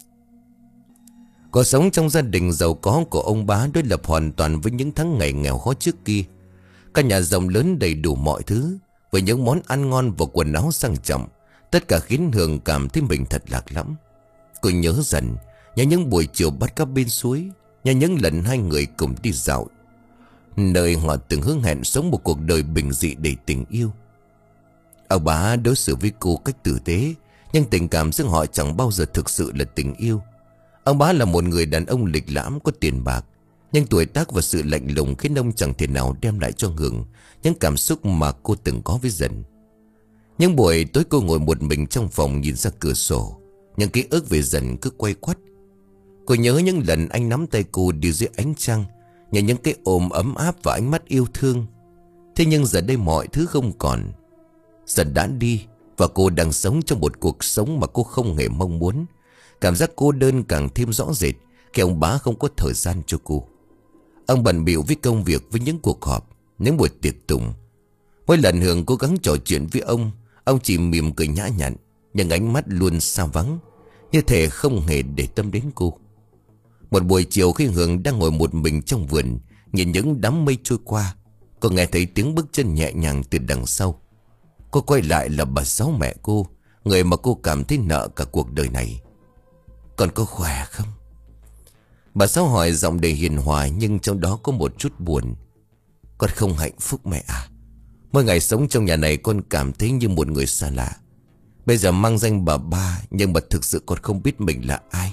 Cuộc sống trong gia đình giàu có của ông bá đối lập hoàn toàn với những tháng ngày nghèo khó trước kia. Căn nhà rộng lớn đầy đủ mọi thứ, với những món ăn ngon và quần áo sang trọng. Tất cả khiến Hường cảm thấy mình thật lạc lõng. Cô nhớ Dần, nhớ những buổi chiều bắt cắp bên suối, nhớ những lần hai người cùng đi dạo, nơi họ từng hứa hẹn sống một cuộc đời bình dị đầy tình yêu. Ông bá đối xử với cô cách tử tế, nhưng tình cảm giữa họ chẳng bao giờ thực sự là tình yêu. Ông bá là một người đàn ông lịch lãm, có tiền bạc, nhưng tuổi tác và sự lạnh lùng khiến ông chẳng thể nào đem lại cho Hường những cảm xúc mà cô từng có với Dần. Những buổi tối cô ngồi một mình trong phòng nhìn ra cửa sổ, những ký ức về Dần cứ quay quắt. Cô nhớ những lần anh nắm tay cô đi dưới ánh trăng, nhớ những cái ôm ấm áp và ánh mắt yêu thương. Thế nhưng giờ đây mọi thứ không còn. Dần đã đi và cô đang sống trong một cuộc sống mà cô không hề mong muốn. Cảm giác cô đơn càng thêm rõ rệt khi ông bá không có thời gian cho cô. Ông bận bịu với công việc, với những cuộc họp, những buổi tiệc tùng. Mỗi lần Hường cố gắng trò chuyện với ông, ông chỉ mỉm cười nhã nhặn, nhưng ánh mắt luôn xa vắng, như thể không hề để tâm đến cô. Một buổi chiều khi Hường đang ngồi một mình trong vườn, nhìn những đám mây trôi qua, cô nghe thấy tiếng bước chân nhẹ nhàng từ đằng sau. Cô quay lại là bà Sáu, mẹ cô, người mà cô cảm thấy nợ cả cuộc đời này. Con có khỏe không? Bà Sáu hỏi giọng đầy hiền hòa, nhưng trong đó có một chút buồn. Con không hạnh phúc mẹ à? Mỗi ngày sống trong nhà này con cảm thấy như một người xa lạ. Bây giờ mang danh bà ba, nhưng mà thực sự con không biết mình là ai.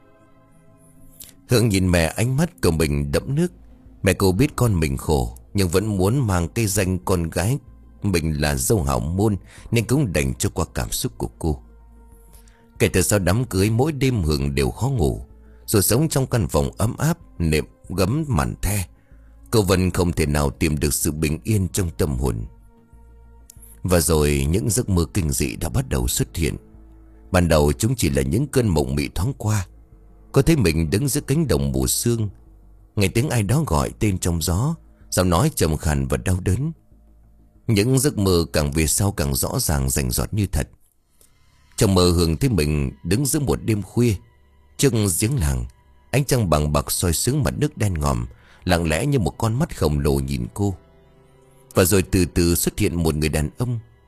Hương nhìn mẹ, ánh mắt của mình đẫm nước. Mẹ cô biết con mình khổ, nhưng vẫn muốn mang cái danh con gái mình là dâu hảo môn, nên cũng đành cho qua cảm xúc của cô. Kể từ sau đám cưới, mỗi đêm Hương đều khó ngủ, rồi sống trong căn phòng ấm áp, nệm gấm màn the. Cô vẫn không thể nào tìm được sự bình yên trong tâm hồn. Và rồi những giấc mơ kinh dị đã bắt đầu xuất hiện. Ban đầu chúng chỉ là những cơn mộng mị thoáng qua. Cô thấy mình đứng giữa cánh đồng mù sương, nghe tiếng ai đó gọi tên trong gió, giọng nói trầm khàn và đau đớn. Những giấc mơ càng về sau càng rõ ràng, rành rọt như thật. Trong mơ Hương thấy mình đứng giữa một đêm khuya trước giếng làng. Ánh trăng bằng bạc soi xuống mặt nước đen ngòm, lặng lẽ như một con mắt khổng lồ nhìn cô. Và rồi từ từ xuất hiện một người đàn ông.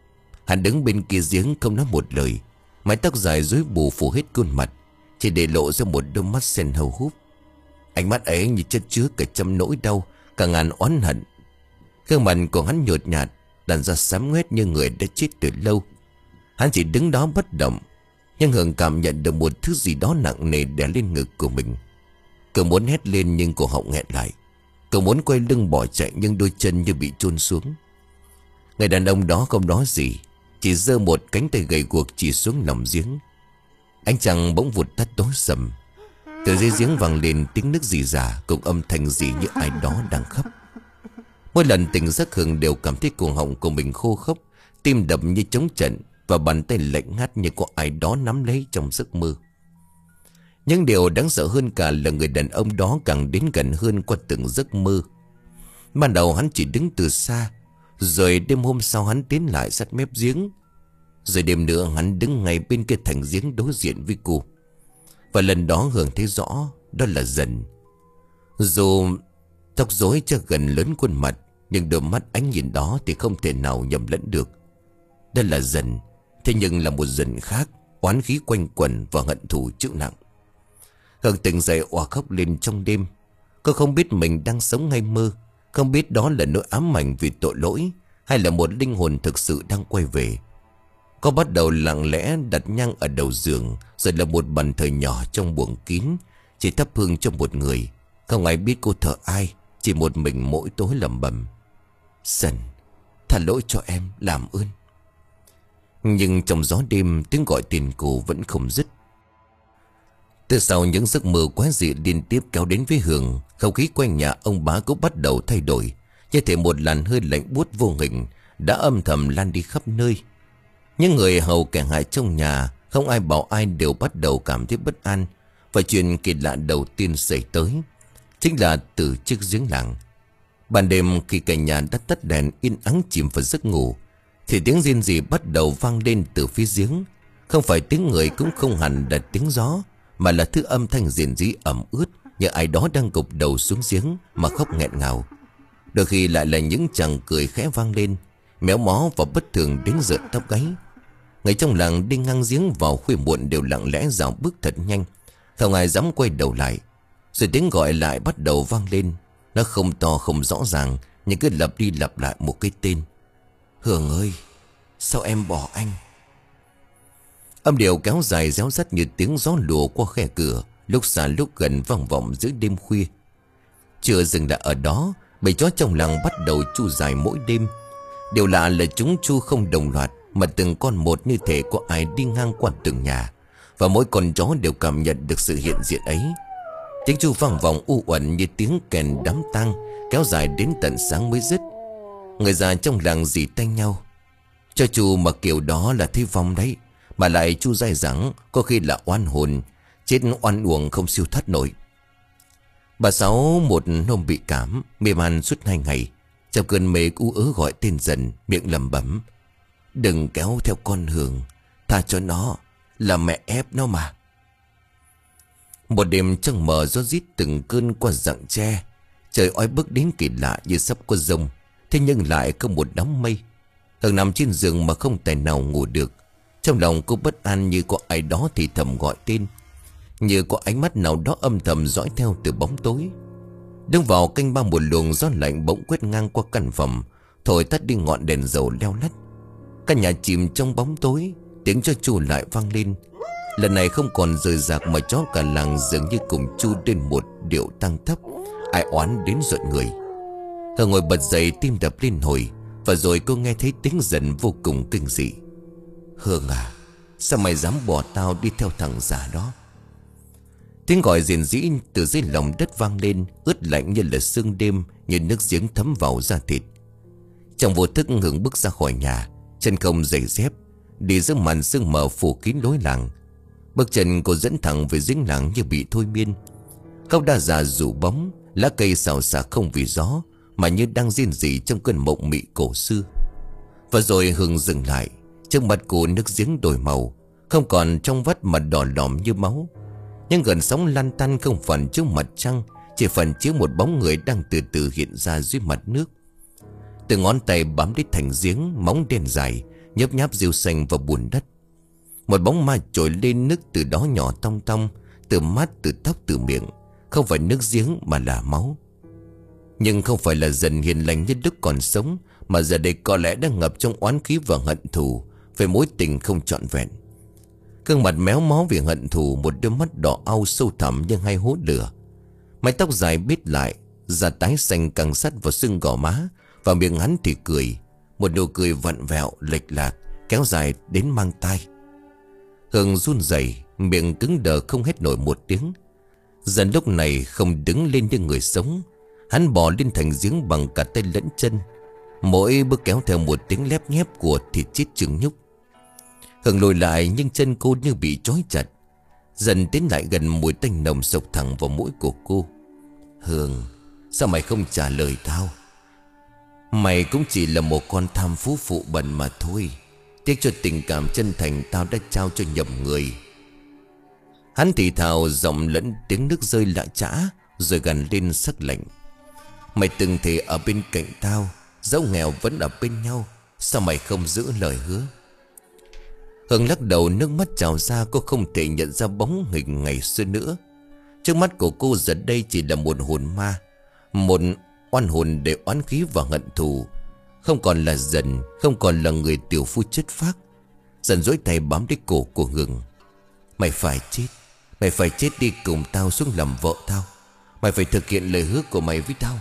Hắn đứng bên kia giếng không nói một lời. Mái tóc dài rối bù phủ hết khuôn mặt, chỉ để lộ ra một đôi mắt sen hầu húp. Ánh mắt ấy như chất chứa cả trăm nỗi đau, cả ngàn oán hận. Gương mặt của hắn nhợt nhạt, làn da xám ngoét như người đã chết từ lâu. Hắn chỉ đứng đó bất động, nhưng Hường cảm nhận được một thứ gì đó nặng nề đè lên ngực của mình. Cậu muốn hét lên nhưng cổ họng nghẹn lại. Cậu muốn quay lưng bỏ chạy nhưng đôi chân như bị chôn xuống. Người đàn ông đó không nói gì, chỉ giơ một cánh tay gầy guộc chỉ xuống lòng giếng. Ánh trăng bỗng vụt tắt tối sầm. Từ dưới giếng vang lên tiếng nước rỉ rả, cùng âm thanh gì như ai đó đang khóc. Mỗi lần tỉnh giấc Hường đều cảm thấy cuồng họng của mình khô khốc, tim đập như trống trận, và bàn tay lạnh ngắt như có ai đó nắm lấy trong giấc mơ. Nhưng điều đáng sợ hơn cả là người đàn ông đó càng đến gần hơn qua từng giấc mơ. Ban đầu hắn chỉ đứng từ xa, rồi đêm hôm sau hắn tiến lại sát mép giếng, rồi đêm nữa hắn đứng ngay bên kia thành giếng đối diện với cô. Và lần đó Hường thấy rõ đó là Dần. Dù tóc rối cho gần lớn khuôn mặt, nhưng đôi mắt ánh nhìn đó thì không thể nào nhầm lẫn được. Đó là Dần, thế nhưng là một Dần khác, oán khí quanh quẩn và hận thù chịu nặng. Hường tỉnh dậy òa khóc lên trong đêm. Cô không biết mình đang sống hay mơ, không biết đó là nỗi ám ảnh vì tội lỗi, hay là một linh hồn thực sự đang quay về. Cô bắt đầu lặng lẽ đặt nhang ở đầu giường, rồi là một bàn thờ nhỏ trong buồng kín, chỉ thắp hương cho một người. Không ai biết cô thờ ai, chỉ một mình mỗi tối lẩm bẩm: Dần, tha lỗi cho em, làm ơn. Nhưng trong gió đêm, tiếng gọi tên cô vẫn không dứt. Từ sau những giấc mơ quái dị liên tiếp kéo đến với Hường, không khí quanh nhà ông bá cũng bắt đầu thay đổi, như thể một làn hơi lạnh buốt vô hình đã âm thầm lan đi khắp nơi. Những người hầu kẻ hại trong nhà, không ai bảo ai, đều bắt đầu cảm thấy bất an. Và chuyện kỳ lạ đầu tiên xảy tới chính là từ chiếc giếng làng. Ban đêm khi cả nhà đã tắt đèn yên ắng chìm vào giấc ngủ, thì tiếng rên rỉ bắt đầu vang lên từ phía giếng. Không phải tiếng người, cũng không hẳn là tiếng gió, mà là thứ âm thanh rền rĩ ẩm ướt, như ai đó đang gục đầu xuống giếng mà khóc nghẹn ngào. Đôi khi lại là những chàng cười khẽ vang lên, méo mó và bất thường đến rợn tóc gáy. Người trong làng đi ngang giếng vào khuya muộn đều lặng lẽ dạo bước thật nhanh, không ai dám quay đầu lại. Rồi tiếng gọi lại bắt đầu vang lên. Nó không to không rõ ràng, nhưng cứ lặp đi lặp lại một cái tên: Hường ơi, sao em bỏ anh? Âm điệu kéo dài réo rắt như tiếng gió lùa qua khe cửa, lúc xa lúc gần vang vọng giữa đêm khuya. Chưa dừng lại ở đó, bầy chó trong làng bắt đầu chu dài mỗi đêm. Điều lạ là chúng chu không đồng loạt, mà từng con một, như thể có ai đi ngang qua từng nhà, và mỗi con chó đều cảm nhận được sự hiện diện ấy. Tiếng chu vang vọng u uẩn như tiếng kèn đám tang, kéo dài đến tận sáng mới dứt. Người già trong làng rỉ tay nhau: Cho chu mà kiểu đó là thi vong đấy, mà lại chu dai dẳng, có khi là oan hồn, chết oan uổng không siêu thoát nổi. Bà Sáu một hôm bị cảm, mê man suốt hai ngày. Trong cơn mê ú ớ gọi tên Dần, miệng lẩm bẩm: Đừng kéo theo con Hường, tha cho nó, là mẹ ép nó mà. Một đêm trăng mờ, gió rít từng cơn qua rặng tre. Trời oi bức đến kỳ lạ, như sắp có giông, thế nhưng lại không một đám mây. Hường nằm trên giường mà không tài nào ngủ được. Trong lòng cô bất an, như có ai đó thì thầm gọi tên, như có ánh mắt nào đó âm thầm dõi theo từ bóng tối. Đứng vào canh ba, một luồng gió lạnh bỗng quét ngang qua căn phòng, thổi tắt đi ngọn đèn dầu leo lắt. Căn nhà chìm trong bóng tối, tiếng chó chu lại vang lên. Lần này không còn rời rạc, mà chó cả làng dường như cùng chu lên một điệu tăng thấp, ai oán đến rợn người. Hường ngồi bật dậy, tim đập liên hồi. Và rồi cô nghe thấy tiếng Dần vô cùng kinh dị: Hường à, sao mày dám bỏ tao đi theo thằng già đó? Tiếng gọi rền rĩ từ dưới lòng đất vang lên, ướt lạnh như là sương đêm, như nước giếng thấm vào da thịt. Trong vô thức Hường bước ra khỏi nhà, chân không giày dép, đi giữa màn sương mờ phủ kín lối làng. Bước chân cô dẫn thẳng về giếng làng như bị thôi miên. Gốc đa già rủ bóng, lá cây xào xạc không vì gió, mà như đang rên rỉ trong cơn mộng mị cổ xưa. Và rồi Hường dừng lại. Trước mặt cô nước giếng đổi màu, không còn trong vắt mà đỏ lòm như máu. Nhưng gần sóng lăn tăn không phần trước mặt trăng, chỉ phần chiếu một bóng người đang từ từ hiện ra dưới mặt nước. Từ ngón tay bám đến thành giếng, móng đen dài nhấp nháp rêu xanh và bùn đất. Một bóng ma trồi lên, nước từ đó nhỏ tong tong, từ mắt, từ tóc, từ miệng. Không phải nước giếng mà là máu. Nhưng không phải là Dần hiền lành nhất lúc còn sống, mà giờ đây có lẽ đang ngập trong oán khí và hận thù về mối tình không trọn vẹn. Gương mặt méo mó vì hận thù, một đôi mắt đỏ au sâu thẳm như hai hố lửa. Mái tóc dài bết lại, da tái xanh càng sắt vào xương gò má, và miệng hắn thì cười, một nụ cười vặn vẹo lệch lạc kéo dài đến mang tai. Hương run rẩy, miệng cứng đờ không hét nổi một tiếng. Dần lúc này không đứng lên như người sống. Hắn bò lên thành giếng bằng cả tay lẫn chân, mỗi bước kéo theo một tiếng lép nhép của thịt chết chừng nhúc. Hương lùi lại nhưng chân cô như bị trói chặt. Dần tiến lại gần, mùi tanh nồng sộc thẳng vào mũi của cô. Hương, sao mày không trả lời tao? Mày cũng chỉ là một con tham phú phụ bẩn mà thôi. Tiếc cho tình cảm chân thành tao đã trao cho nhầm người. Hắn thì thào, giọng lẫn tiếng nước rơi lạ chã, rồi gần lên sắc lạnh. Mày từng thề ở bên cạnh tao, dẫu nghèo vẫn ở bên nhau, sao mày không giữ lời hứa? Hương lắc đầu, nước mắt trào ra. Cô không thể nhận ra bóng hình ngày xưa nữa. Trước mắt của cô giờ đây chỉ là một hồn ma, một oan hồn để oán khí và hận thù. Không còn là Dần, không còn là người tiểu phu chất phác. Dần dối tay bám lấy cổ của Hương. Mày phải chết, mày phải chết đi cùng tao xuống làm vợ tao. Mày phải thực hiện lời hứa của mày với tao.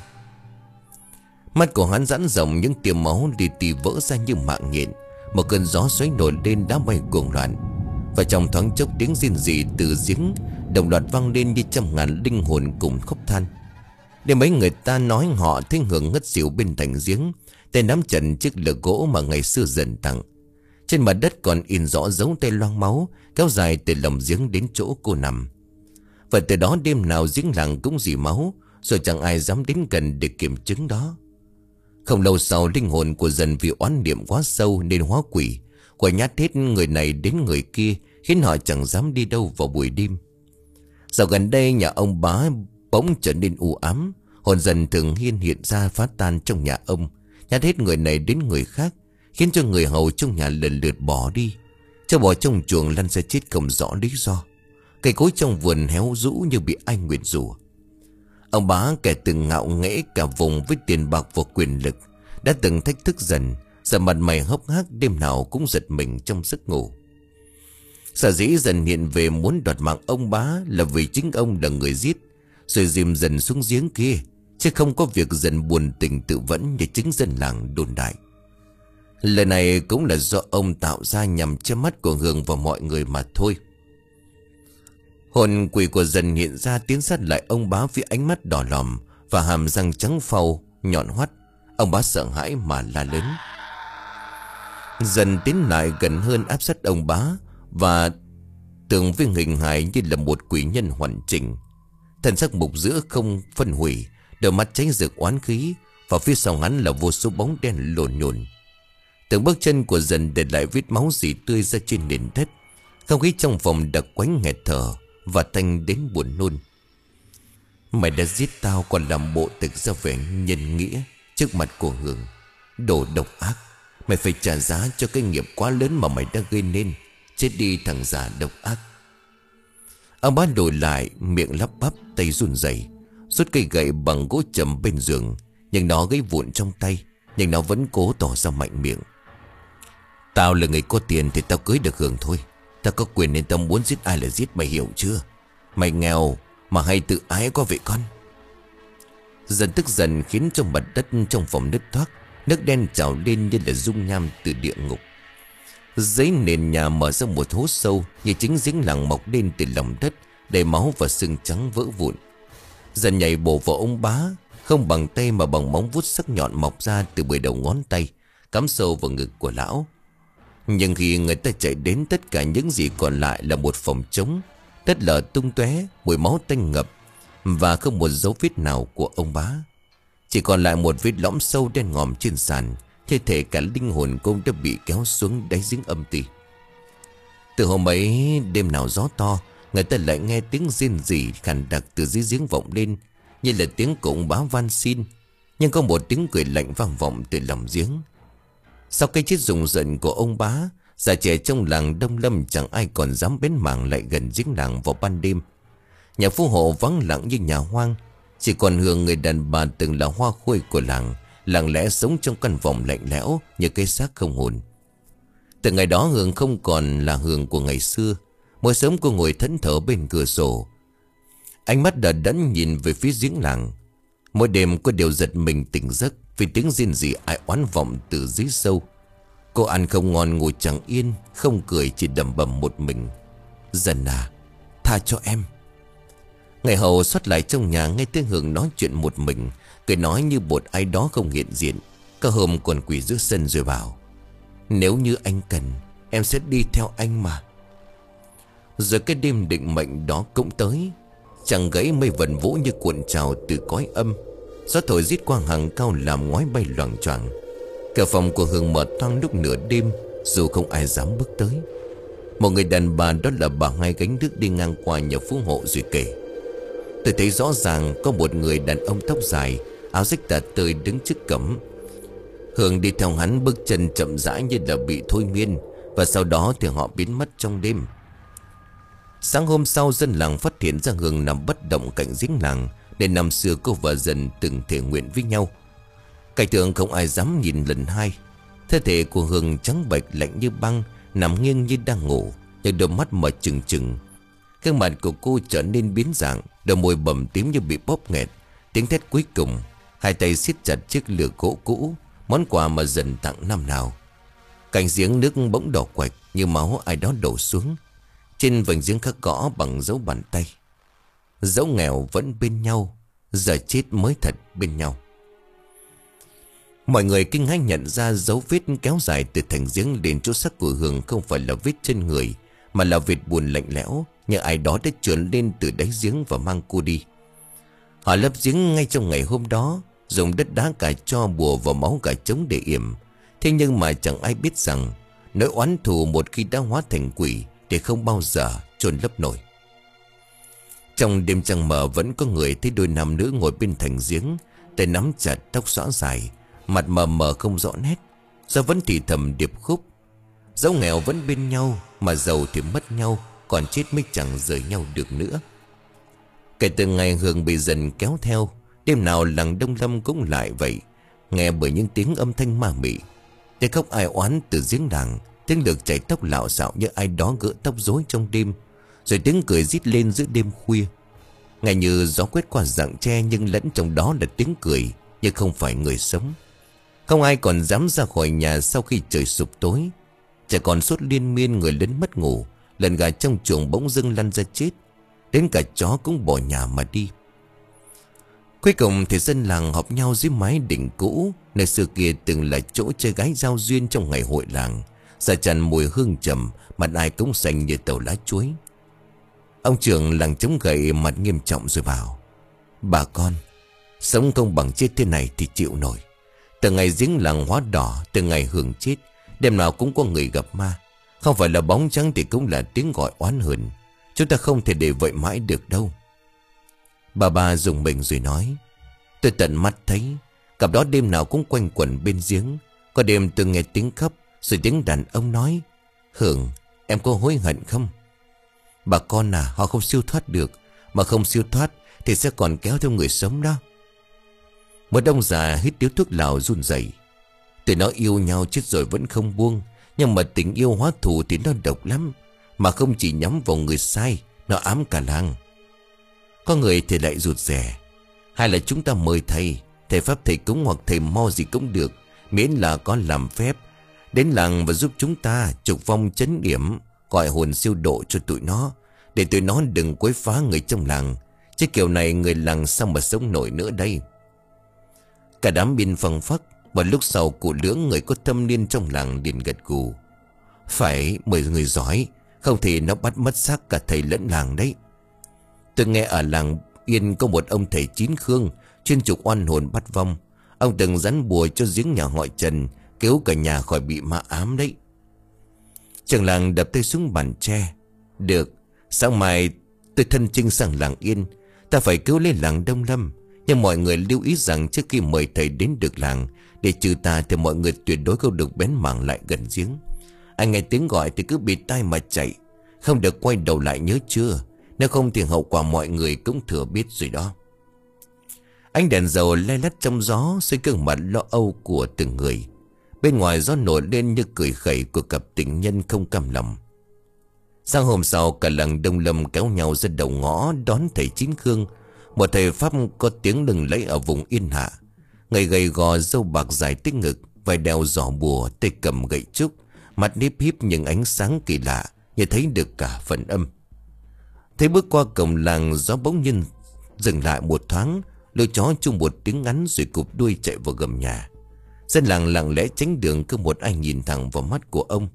Mắt của hắn giãn rộng, những tia máu đi tì vỡ ra như mạng nhện. Một cơn gió xoáy nổi lên đá bay cuồng loạn. Và trong thoáng chốc, tiếng rên rỉ từ giếng đồng loạt vang lên như trăm ngàn linh hồn cùng khóc than. Để mấy người ta nói họ thấy Hương ngất xỉu bên thành giếng, tay nắm chặt chiếc lược gỗ mà ngày xưa Dần tặng. Trên mặt đất còn in rõ dấu tay loang máu kéo dài từ lòng giếng đến chỗ cô nằm. Và từ đó đêm nào giếng làng cũng rỉ máu, rồi chẳng ai dám đến gần để kiểm chứng đó. Không lâu sau, linh hồn của Dần vì oán niệm quá sâu nên hóa quỷ, quay nhát hết người này đến người kia, khiến họ chẳng dám đi đâu vào buổi đêm. Dạo gần đây, nhà ông bá bỗng trở nên u ám. Hồn Dần thường hiên hiện ra phá tan trong nhà ông, nhát hết người này đến người khác, khiến cho người hầu trong nhà lần lượt bỏ đi. Cho bò trong chuồng lăn ra chết không rõ lý do. Cây cối trong vườn héo rũ như bị ai nguyền rủa. Ông bá kẻ từng ngạo nghễ cả vùng với tiền bạc và quyền lực, đã từng thách thức Dần, giờ mặt mày hốc hác, đêm nào cũng giật mình trong giấc ngủ. Sở dĩ Dần hiện về muốn đoạt mạng ông bá là vì chính ông là người giết, rồi dìm Dần xuống giếng kia, chứ không có việc Dần buồn tình tự vẫn như chính dân làng đồn đại. Lời này cũng là do ông tạo ra nhằm che mắt của Hương và mọi người mà thôi. Hồn quỷ của Dần hiện ra, tiến sát lại ông bá với ánh mắt đỏ lòm và hàm răng trắng phau nhọn hoắt. Ông bá sợ hãi mà la lớn. Dần tiến lại gần hơn, áp sát ông bá và tưởng với hình hài như là một quỷ nhân hoàn chỉnh. Thần sắc mục giữa không phân hủy, đôi mắt cháy rực oán khí, và phía sau hắn là vô số bóng đen lồn nhồn. Từng bước chân của Dần để lại vết máu rỉ tươi ra trên nền đất. Không khí trong phòng đặc quánh nghẹt thở và tanh đến buồn nôn. Mày đã giết tao còn làm bộ tịch ra vẻ nhân nghĩa trước mặt của Hương. Đồ độc ác, mày phải trả giá cho cái nghiệp quá lớn mà mày đã gây nên. Chết đi thằng già độc ác. Ông bá đổi lại, miệng lắp bắp, tay run rẩy, rút cây gậy bằng gỗ trầm bên giường, nhưng nó gãy vụn trong tay, nhưng nó vẫn cố tỏ ra mạnh miệng. Tao là người có tiền thì tao cưới được Hương thôi. Tao có quyền nên tao muốn giết ai là giết, mày hiểu chưa? Mày nghèo mà hay tự ái quá vậy con. Dần tức dần khiến cho mặt đất trong phòng nứt toác, nước đen trào lên như là dung nham từ địa ngục. Dưới nền nhà mở ra một hố sâu như chính giếng làng mọc lên từ lòng đất, đầy máu và xương trắng vỡ vụn. Dần nhảy bổ vào ông bá, không bằng tay mà bằng móng vuốt sắc nhọn mọc ra từ bười đầu ngón tay, cắm sâu vào ngực của lão. Nhưng khi người ta chạy đến, tất cả những gì còn lại là một phòng trống, đất lở tung tóe, mùi máu tanh ngập, và không một dấu vết nào của ông bá. Chỉ còn lại một vết lõm sâu đen ngòm trên sàn, như thể cả linh hồn cô đã bị kéo xuống đáy giếng âm ti. Từ hôm ấy, đêm nào gió to, người ta lại nghe tiếng rên rỉ khàn đặc từ dưới giếng vọng lên, như là tiếng của ông bá van xin. Nhưng có một tiếng cười lạnh vang vọng từ lòng giếng. Sau cái chết rùng rợn của ông bá, già trẻ trong làng Đông Lâm chẳng ai còn dám bén mảng lại gần giếng làng vào ban đêm. Nhà phú hộ vắng lặng như nhà hoang. Chỉ còn Hương, người đàn bà từng là hoa khôi của làng, lặng lẽ sống trong căn phòng lạnh lẽo như cái xác không hồn. Từ ngày đó Hương không còn là Hương của ngày xưa. Mỗi sớm cô ngồi thẫn thờ bên cửa sổ, ánh mắt đờ đẫn nhìn về phía giếng làng. Mỗi đêm cô đều giật mình tỉnh giấc vì tiếng rên rỉ ai oán vọng từ dưới sâu. Cô ăn không ngon, ngồi chẳng yên, không cười, chỉ đầm bầm một mình: "Dần à, tha cho em." Ngày hầu xuất lại trong nhà nghe tiếng Hương nói chuyện một mình, cười nói như bột ai đó không hiện diện. Cả hôm còn quỳ giữa sân rồi bảo: "Nếu như anh cần, em sẽ đi theo anh mà." Rồi cái đêm định mệnh đó cũng tới. Chẳng gãy mây vần vũ như cuộn trào từ cõi âm. Gió thổi rít qua hàng cao làm ngói bay loằng choạng. Cửa phòng của Hương mở toang lúc nửa đêm, dù không ai dám bước tới. Một người đàn bà, đó là bà Hai, gánh nước đi ngang qua nhà phú hộ rồi kể: "Tôi thấy rõ ràng có một người đàn ông tóc dài, áo rách tả tơi đứng trước cổng. Hương đi theo hắn, bước chân chậm rãi như là bị thôi miên, và sau đó thì họ biến mất trong đêm." Sáng hôm sau, dân làng phát hiện ra Hương nằm bất động cạnh giếng làng, để năm xưa cô và Dần từng thể nguyện với nhau. Cảnh tượng không ai dám nhìn lần hai. Thân thể của Hương trắng bệch lạnh như băng, nằm nghiêng như đang ngủ, nhưng đôi mắt mở trừng trừng. Gương mặt của cô trở nên biến dạng, đôi môi bầm tím như bị bóp nghẹt. Tiếng thét cuối cùng, hai tay siết chặt chiếc lửa gỗ cũ, món quà mà Dần tặng năm nào. Cạnh giếng nước bỗng đỏ quạch như máu ai đó đổ xuống. Trên vành giếng khắc gõ bằng dấu bàn tay: "Dẫu nghèo vẫn bên nhau, giờ chết mới thật bên nhau." Mọi người kinh hãi nhận ra dấu vết kéo dài từ thành giếng đến chỗ xác của Hương không phải là vết chân người, mà là vệt buồn lạnh lẽo, như ai đó đã trườn lên từ đáy giếng và mang cô đi. Họ lấp giếng ngay trong ngày hôm đó, dùng đất đá cà cho bùa vào máu gà trống để yểm. Thế nhưng mà chẳng ai biết rằng nỗi oán thù một khi đã hóa thành quỷ thì không bao giờ chôn lấp nổi. Trong đêm trăng mờ vẫn có người thấy đôi nam nữ ngồi bên thành giếng, tay nắm chặt, tóc xõa dài, mặt mờ mờ không rõ nét. Do vẫn thì thầm điệp khúc: "Dẫu nghèo vẫn bên nhau, mà giàu thì mất nhau, còn chết mới chẳng rời nhau được nữa." Kể từ ngày Hương bị Dần kéo theo, đêm nào làng Đông Lâm cũng lại vậy, nghe bởi những tiếng âm thanh ma mị, tiếng khóc ai oán từ giếng làng, tiếng lược chảy tóc lạo xạo như ai đó gỡ tóc rối trong đêm, rồi tiếng cười rít lên giữa đêm khuya. Ngay như gió quét qua rặng tre, nhưng lẫn trong đó là tiếng cười, nhưng không phải người sống. Không ai còn dám ra khỏi nhà sau khi trời sụp tối. Trẻ còn sốt liên miên, người lớn mất ngủ, lần gà trong chuồng bỗng dưng lăn ra chết. Đến cả chó cũng bỏ nhà mà đi. Cuối cùng thì dân làng họp nhau dưới mái đỉnh cũ, nơi xưa kia từng là chỗ chơi gái giao duyên trong ngày hội làng. Xa tràn mùi hương trầm, mặt ai cũng xanh như tàu lá chuối. Ông trưởng làng chống gậy mặt nghiêm trọng rồi bảo: "Bà con, sống không bằng chết thế này thì chịu nổi. Từ ngày giếng làng hóa đỏ, từ ngày Hương chết, đêm nào cũng có người gặp ma. Không phải là bóng trắng thì cũng là tiếng gọi oán hờn. Chúng ta không thể để vậy mãi được đâu." Bà bà dùng mình rồi nói: "Tôi tận mắt thấy, cặp đó đêm nào cũng quanh quẩn bên giếng. Có đêm tôi nghe tiếng khóc, rồi tiếng đàn ông nói: 'Hương, em có hối hận không?' Bà con à, họ không siêu thoát được, mà không siêu thoát thì sẽ còn kéo theo người sống đó." Một ông già hít điếu thuốc lào run rẩy: "Tụi nó yêu nhau chết rồi vẫn không buông, nhưng mà tình yêu hóa thù thì nó độc lắm, mà không chỉ nhắm vào người sai, nó ám cả làng." Có người thì lại rụt rè: "Hay là chúng ta mời thầy, thầy pháp thầy cúng hoặc thầy mo gì cũng được, miễn là có làm phép, đến làng và giúp chúng ta trục vong trấn yểm, gọi hồn siêu độ cho tụi nó, để tụi nó đừng quấy phá người trong làng. Chứ kiểu này người làng sao mà sống nổi nữa đây." Cả đám biên phăng phắc. Và lúc sau cụ lưỡng, người có thâm niên trong làng, liền gật gù: "Phải, mời người giỏi, không thì nó bắt mất xác cả thầy lẫn làng đấy. Tôi nghe ở làng Yên có một ông thầy Chín Khương, chuyên trục oan hồn bắt vong. Ông từng rắn bùa cho giếng nhà họ Trần, cứu cả nhà khỏi bị ma ám đấy." Trưởng làng đập tay xuống bàn tre: "Được, sáng mai tôi thân chinh sang làng Yên. Ta phải cứu lấy làng Đông Lâm. Nhưng mọi người lưu ý rằng trước khi mời thầy đến được làng để trừ tà thì mọi người tuyệt đối không được bén mảng lại gần giếng. Anh nghe tiếng gọi thì cứ bịt tai mà chạy, không được quay đầu lại, nhớ chưa? Nếu không thì hậu quả mọi người cũng thừa biết rồi đó. Ánh đèn dầu lay lắt trong gió, xoay gương mặt lo âu của từng người. Bên ngoài gió nổi lên như cười khẩy của cặp tình nhân không cam lòng. Sáng hôm sau, cả làng Đông Lâm kéo nhau ra đầu ngõ đón thầy Chín Khương, một thầy Pháp có tiếng lừng lẫy ở vùng Yên Hạ. Người gầy gò, râu bạc dài tích ngực, vai đeo giỏ bùa, tay cầm gậy trúc, mặt níp híp những ánh sáng kỳ lạ như thấy được cả phần âm. Thấy bước qua cổng làng, gió bỗng nhiên dừng lại một thoáng, lôi chó chung một tiếng ngắn rồi cụp đuôi chạy vào gầm nhà. Dân làng lặng lẽ tránh đường, cứ một ai nhìn thẳng vào mắt của ông.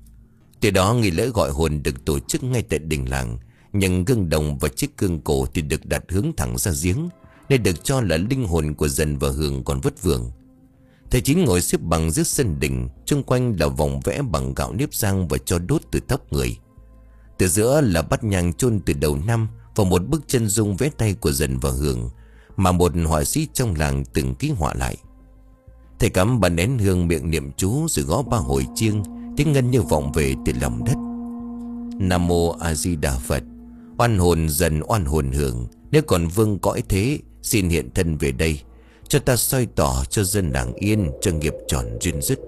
Từ đó nghi lễ gọi hồn được tổ chức ngay tại đình làng, nhưng gương đồng và chiếc gương cổ thì được đặt hướng thẳng ra giếng, nên được cho là linh hồn của Dần và Hường còn vất vưởng. Thầy Chín ngồi xếp bằng dưới sân đình, xung quanh là vòng vẽ bằng gạo nếp rang và cho đốt từ tóc người. Từ giữa là bát nhang chôn từ đầu năm và một bức chân dung vẽ tay của Dần và Hường mà một họa sĩ trong làng từng ký họa lại. Thầy cắm ba nén hương, miệng niệm chú rồi gõ ba hồi chiêng, tiếng ngân như vọng về từ lòng đất. Nam mô A Di Đà Phật. Oan hồn Dần, oan hồn Hường, nếu còn vương cõi thế, xin hiện thân về đây, cho ta soi tỏ, cho dân làng yên, cho nghiệp tròn duyên dứt.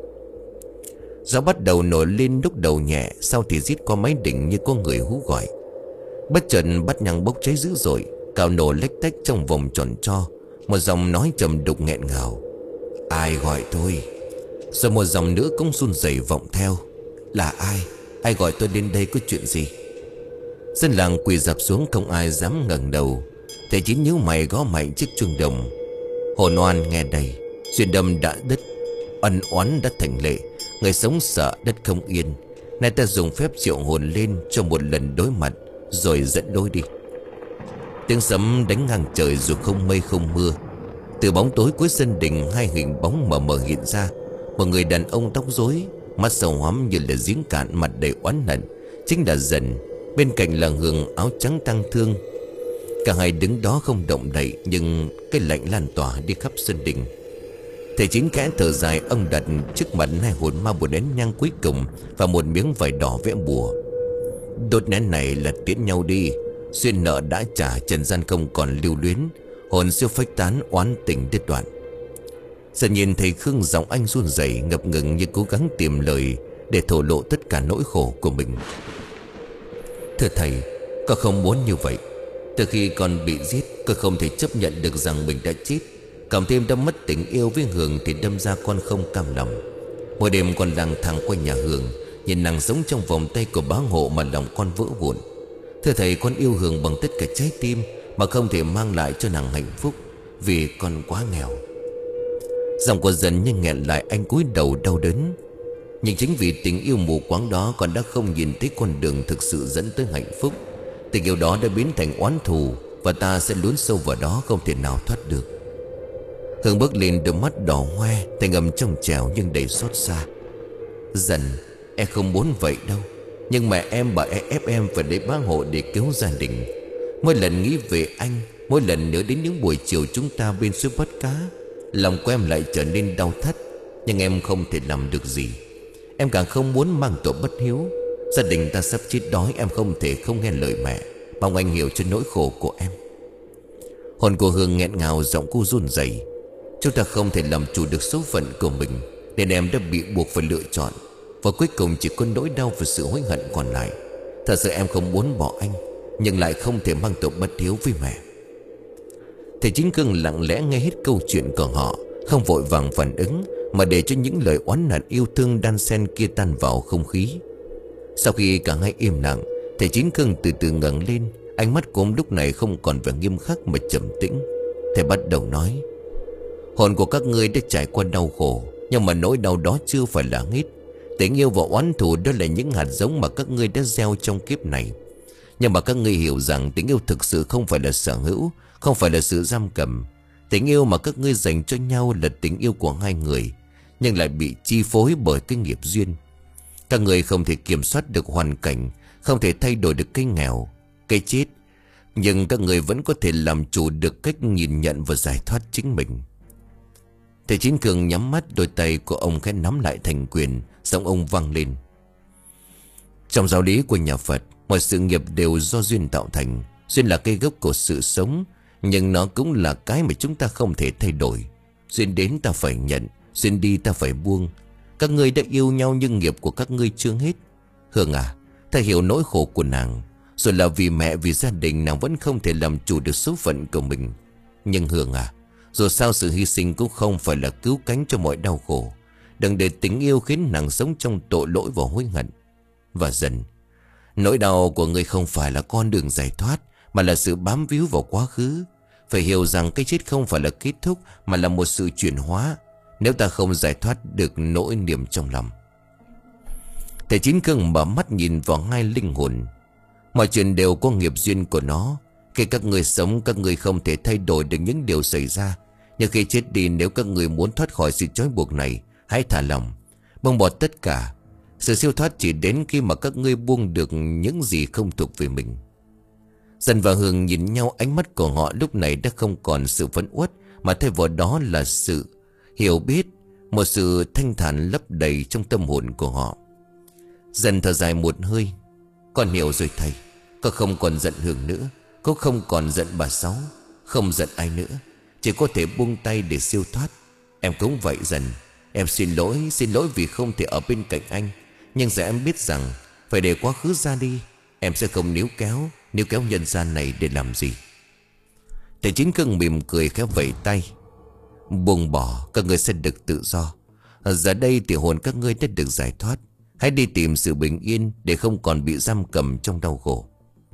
Gió bắt đầu nổi lên, lúc đầu nhẹ, sau thì rít qua mái đỉnh như có người hú gọi. Bất chợt bát nhang bốc cháy dữ dội, cào nổ lách tách trong vòng tròn tro. Một giọng nói trầm đục nghẹn ngào: ai gọi tôi? Rồi một dòng nữa cũng run rẩy vọng theo: là ai? Ai gọi tôi đến đây, có chuyện gì? Dân làng quỳ dạp xuống, không ai dám ngẩng đầu. Thầy Chín nhíu mày gõ mạnh chiếc chuông đồng: hồn oan nghe đây, duyên đâm đã đứt, ân oán đã thành lệ, người sống sợ đất không yên. Nay ta dùng phép triệu hồn lên cho một lần đối mặt, rồi dẫn lối đi. Tiếng sấm đánh ngang trời dù không mây không mưa. Từ bóng tối cuối sân đình, hai hình bóng mờ mờ hiện ra. Một người đàn ông tóc rối, mắt sầu hoắm như là giếng cạn, mặt đầy oán hận, chính là Dần. Bên cạnh là Hường áo trắng tang thương. Cả hai đứng đó không động đậy, nhưng cái lạnh lan tỏa đi khắp sân đình. Thầy Chín kẽ thở dài, ông đặt trước mặt hai hồn ma một nén nhang cuối cùng và một miếng vải đỏ vẽ bùa. Đốt nén này là tiễn nhau đi, duyên nợ đã trả, trần gian không còn lưu luyến, hồn siêu phách tán, oán tình đứt đoạn. Dần nhìn thầy Khương, giọng anh run rẩy, ngập ngừng như cố gắng tìm lời để thổ lộ tất cả nỗi khổ của mình. Thưa thầy, con không muốn như vậy. Từ khi con bị giết, con không thể chấp nhận được rằng mình đã chết. Cộng thêm đã mất tình yêu với Hường thì đâm ra con không cam lòng. Mỗi đêm con lang thang quanh nhà Hường, nhìn nàng sống trong vòng tay của bá hộ mà lòng con vỡ vụn. Thưa thầy, con yêu Hường bằng tất cả trái tim mà không thể mang lại cho nàng hạnh phúc, vì con quá nghèo. Giọng của Dần nhưng nghẹn lại, anh cúi đầu đau đớn. Nhưng chính vì tình yêu mù quáng đó, con đã không nhìn thấy con đường thực sự dẫn tới hạnh phúc. Tình yêu đó đã biến thành oán thù, và ta sẽ lún sâu vào đó, không thể nào thoát được. Hương bước lên, đôi mắt đỏ hoe, thanh âm trong trẻo nhưng đầy xót xa: Dần, em không muốn vậy đâu, nhưng mà em bà em ép em phải để bá hộ để cứu gia đình. Mỗi lần nghĩ về anh, mỗi lần nhớ đến những buổi chiều chúng ta bên suối bắt cá, lòng của em lại trở nên đau thắt. Nhưng em không thể làm được gì. Em càng không muốn mang tội bất hiếu. Gia đình ta sắp chết đói, em không thể không nghe lời mẹ. Mong anh hiểu cho nỗi khổ của em. Hồn của Hương nghẹn ngào, giọng cô run rẩy: chúng ta không thể làm chủ được số phận của mình, nên em đã bị buộc phải lựa chọn. Và cuối cùng chỉ có nỗi đau và sự hối hận còn lại. Thật sự em không muốn bỏ anh, nhưng lại không thể mang tội bất hiếu với mẹ. Thầy Chín Khương lặng lẽ nghe hết câu chuyện của họ, không vội vàng phản ứng, mà để cho những lời oán hận yêu thương đan xen kia tan vào không khí. Sau khi cả hai im lặng, thầy Chín Khương từ từ ngẩng lên. Ánh mắt của ông lúc này không còn vẻ nghiêm khắc mà trầm tĩnh. Thầy bắt đầu nói: hồn của các ngươi đã trải qua đau khổ, nhưng mà nỗi đau đó chưa phải là hết. Tình yêu và oán thù đó là những hạt giống mà các ngươi đã gieo trong kiếp này. Nhưng mà các ngươi hiểu rằng tình yêu thực sự không phải là sở hữu, không phải là sự giam cầm. Tình yêu mà các ngươi dành cho nhau là tình yêu của hai người, nhưng lại bị chi phối bởi cái nghiệp duyên. Các ngươi không thể kiểm soát được hoàn cảnh, không thể thay đổi được cái nghèo, cái chết. Nhưng các người vẫn có thể làm chủ được cách nhìn nhận và giải thoát chính mình. Thầy Chín Cường nhắm mắt, đôi tay của ông khẽ nắm lại thành quyền, giọng ông vang lên. Trong giáo lý của nhà Phật, mọi sự nghiệp đều do duyên tạo thành. Duyên là cây gốc của sự sống, nhưng nó cũng là cái mà chúng ta không thể thay đổi. Duyên đến ta phải nhận, duyên đi ta phải buông. Các ngươi đã yêu nhau nhưng nghiệp của các ngươi chưa hết. Hương à, ta hiểu nỗi khổ của nàng. Rồi là vì mẹ, vì gia đình, nàng vẫn không thể làm chủ được số phận của mình. Nhưng Hương à, dù sao sự hy sinh cũng không phải là cứu cánh cho mọi đau khổ. Đừng để tình yêu khiến nàng sống trong tội lỗi và hối hận. Và dần, nỗi đau của ngươi không phải là con đường giải thoát, mà là sự bám víu vào quá khứ. Phải hiểu rằng cái chết không phải là kết thúc, mà là một sự chuyển hóa. Nếu ta không giải thoát được nỗi niềm trong lòng. Thầy Chín Cường mở mắt nhìn vào hai linh hồn. Mọi chuyện đều có nghiệp duyên của nó. Khi các người sống, các người không thể thay đổi được những điều xảy ra. Nhưng khi chết đi, nếu các người muốn thoát khỏi sự trói buộc này, hãy thả lòng, buông bỏ tất cả. Sự siêu thoát chỉ đến khi mà các ngươi buông được những gì không thuộc về mình. Dần và Hương nhìn nhau, ánh mắt của họ lúc này đã không còn sự phẫn uất, mà thay vào đó là sự hiểu biết, một sự thanh thản lấp đầy trong tâm hồn của họ. Dần thở dài một hơi. Con hiểu rồi thầy. Con không còn giận Hương nữa. Con không còn giận bà Sáu, không giận ai nữa. Chỉ có thể buông tay để siêu thoát. Em cũng vậy Dần. Em xin lỗi, xin lỗi vì không thể ở bên cạnh anh. Nhưng giờ em biết rằng phải để quá khứ ra đi. Em sẽ không níu kéo Níu kéo nhân gian này để làm gì. Thầy Chín Cường mỉm cười khẽ vẫy tay. Buông bỏ, các ngươi sẽ được tự do. Giờ đây thì hồn các ngươi đã được giải thoát. Hãy đi tìm sự bình yên để không còn bị giam cầm trong đau khổ.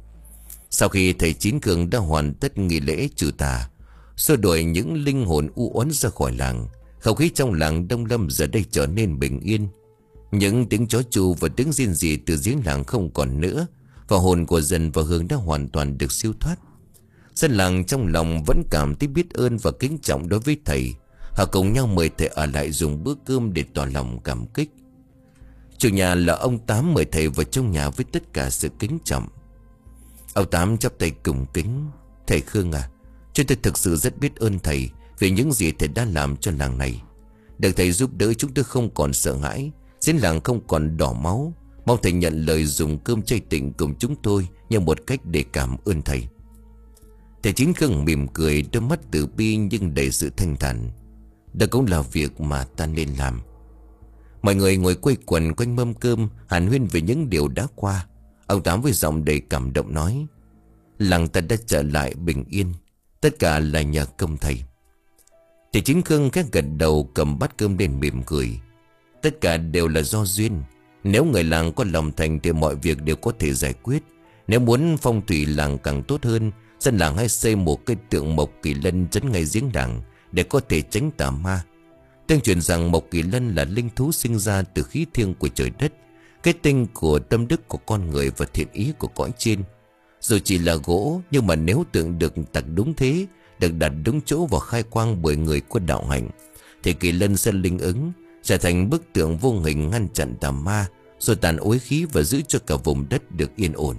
Sau khi thầy Chín Cường đã hoàn tất nghi lễ trừ tà, xua đuổi những linh hồn u uất ra khỏi làng, không khí trong làng Đông Lâm giờ đây trở nên bình yên. Những tiếng chó tru và tiếng rên rỉ từ giếng làng không còn nữa, và hồn của Dần và Hương đã hoàn toàn được siêu thoát. Dân làng trong lòng vẫn cảm thấy biết ơn và kính trọng đối với thầy. Họ cùng nhau mời thầy ở lại dùng bữa cơm để tỏ lòng cảm kích. Chủ nhà là ông Tám mời thầy vào trong nhà với tất cả sự kính trọng. Ông Tám chắp tay cùng kính. Thầy Khương à, chúng tôi thực sự rất biết ơn thầy vì những gì thầy đã làm cho làng này. Được thầy giúp đỡ, chúng tôi không còn sợ hãi, giếng làng không còn đỏ máu. Mong thầy nhận lời dùng cơm chay tịnh cùng chúng tôi như một cách để cảm ơn thầy. Thầy Chín Cường mỉm cười, đôi mắt từ bi nhưng đầy sự thanh thản. Đó cũng là việc mà ta nên làm. Mọi người ngồi quây quần quanh mâm cơm, hàn huyên về những điều đã qua. Ông Tám với giọng đầy cảm động nói: làng ta đã trở lại bình yên, tất cả là nhờ công thầy. Thầy Chín Cường khẽ gật đầu, cầm bát cơm lên mỉm cười. Tất cả đều là do duyên. Nếu người làng có lòng thành thì mọi việc đều có thể giải quyết. Nếu muốn phong thủy làng càng tốt hơn, dân làng hãy xây một cây tượng Mộc Kỳ Lân trấn ngay giếng làng để có thể tránh tà ma. Tương truyền rằng Mộc Kỳ Lân là linh thú sinh ra từ khí thiêng của trời đất, kết tinh của tâm đức của con người và thiện ý của cõi trên. Dù chỉ là gỗ, nhưng mà nếu tượng được đặt đúng thế, được đặt đúng chỗ và khai quang bởi người có đạo hạnh, thì Kỳ Lân sẽ linh ứng, trở thành bức tượng vô hình ngăn chặn tà ma, rồi tàn oán khí và giữ cho cả vùng đất được yên ổn.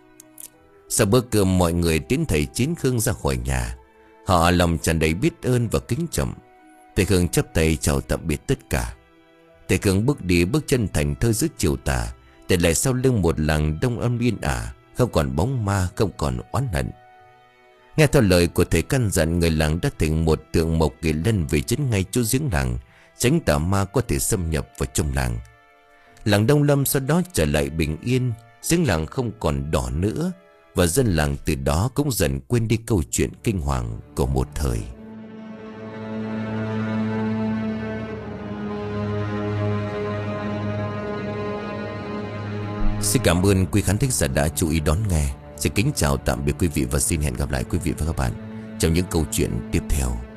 Sau bữa cơm, mọi người tiến thầy Chín Khương ra khỏi nhà. Họ lòng tràn đầy biết ơn và kính trọng. Thầy Khương chắp tay chào tạm biệt tất cả. Thầy Khương bước đi, bước chân thành thơi giữa chiều tà, để lại sau lưng một làng Đông Âm yên ả, không còn bóng ma, không còn oán hận. Nghe theo lời của thầy căn dặn, người làng đã thành một tượng Mộc Kỳ Lân về trấn ngay chỗ giếng làng, tránh tà ma có thể xâm nhập vào trong làng. Làng Đông Lâm sau đó trở lại bình yên, giếng làng không còn đỏ nữa, và dân làng từ đó cũng dần quên đi câu chuyện kinh hoàng của một thời. Xin cảm ơn quý khán thính giả đã chú ý đón nghe. Xin kính chào tạm biệt quý vị và xin hẹn gặp lại quý vị và các bạn trong những câu chuyện tiếp theo.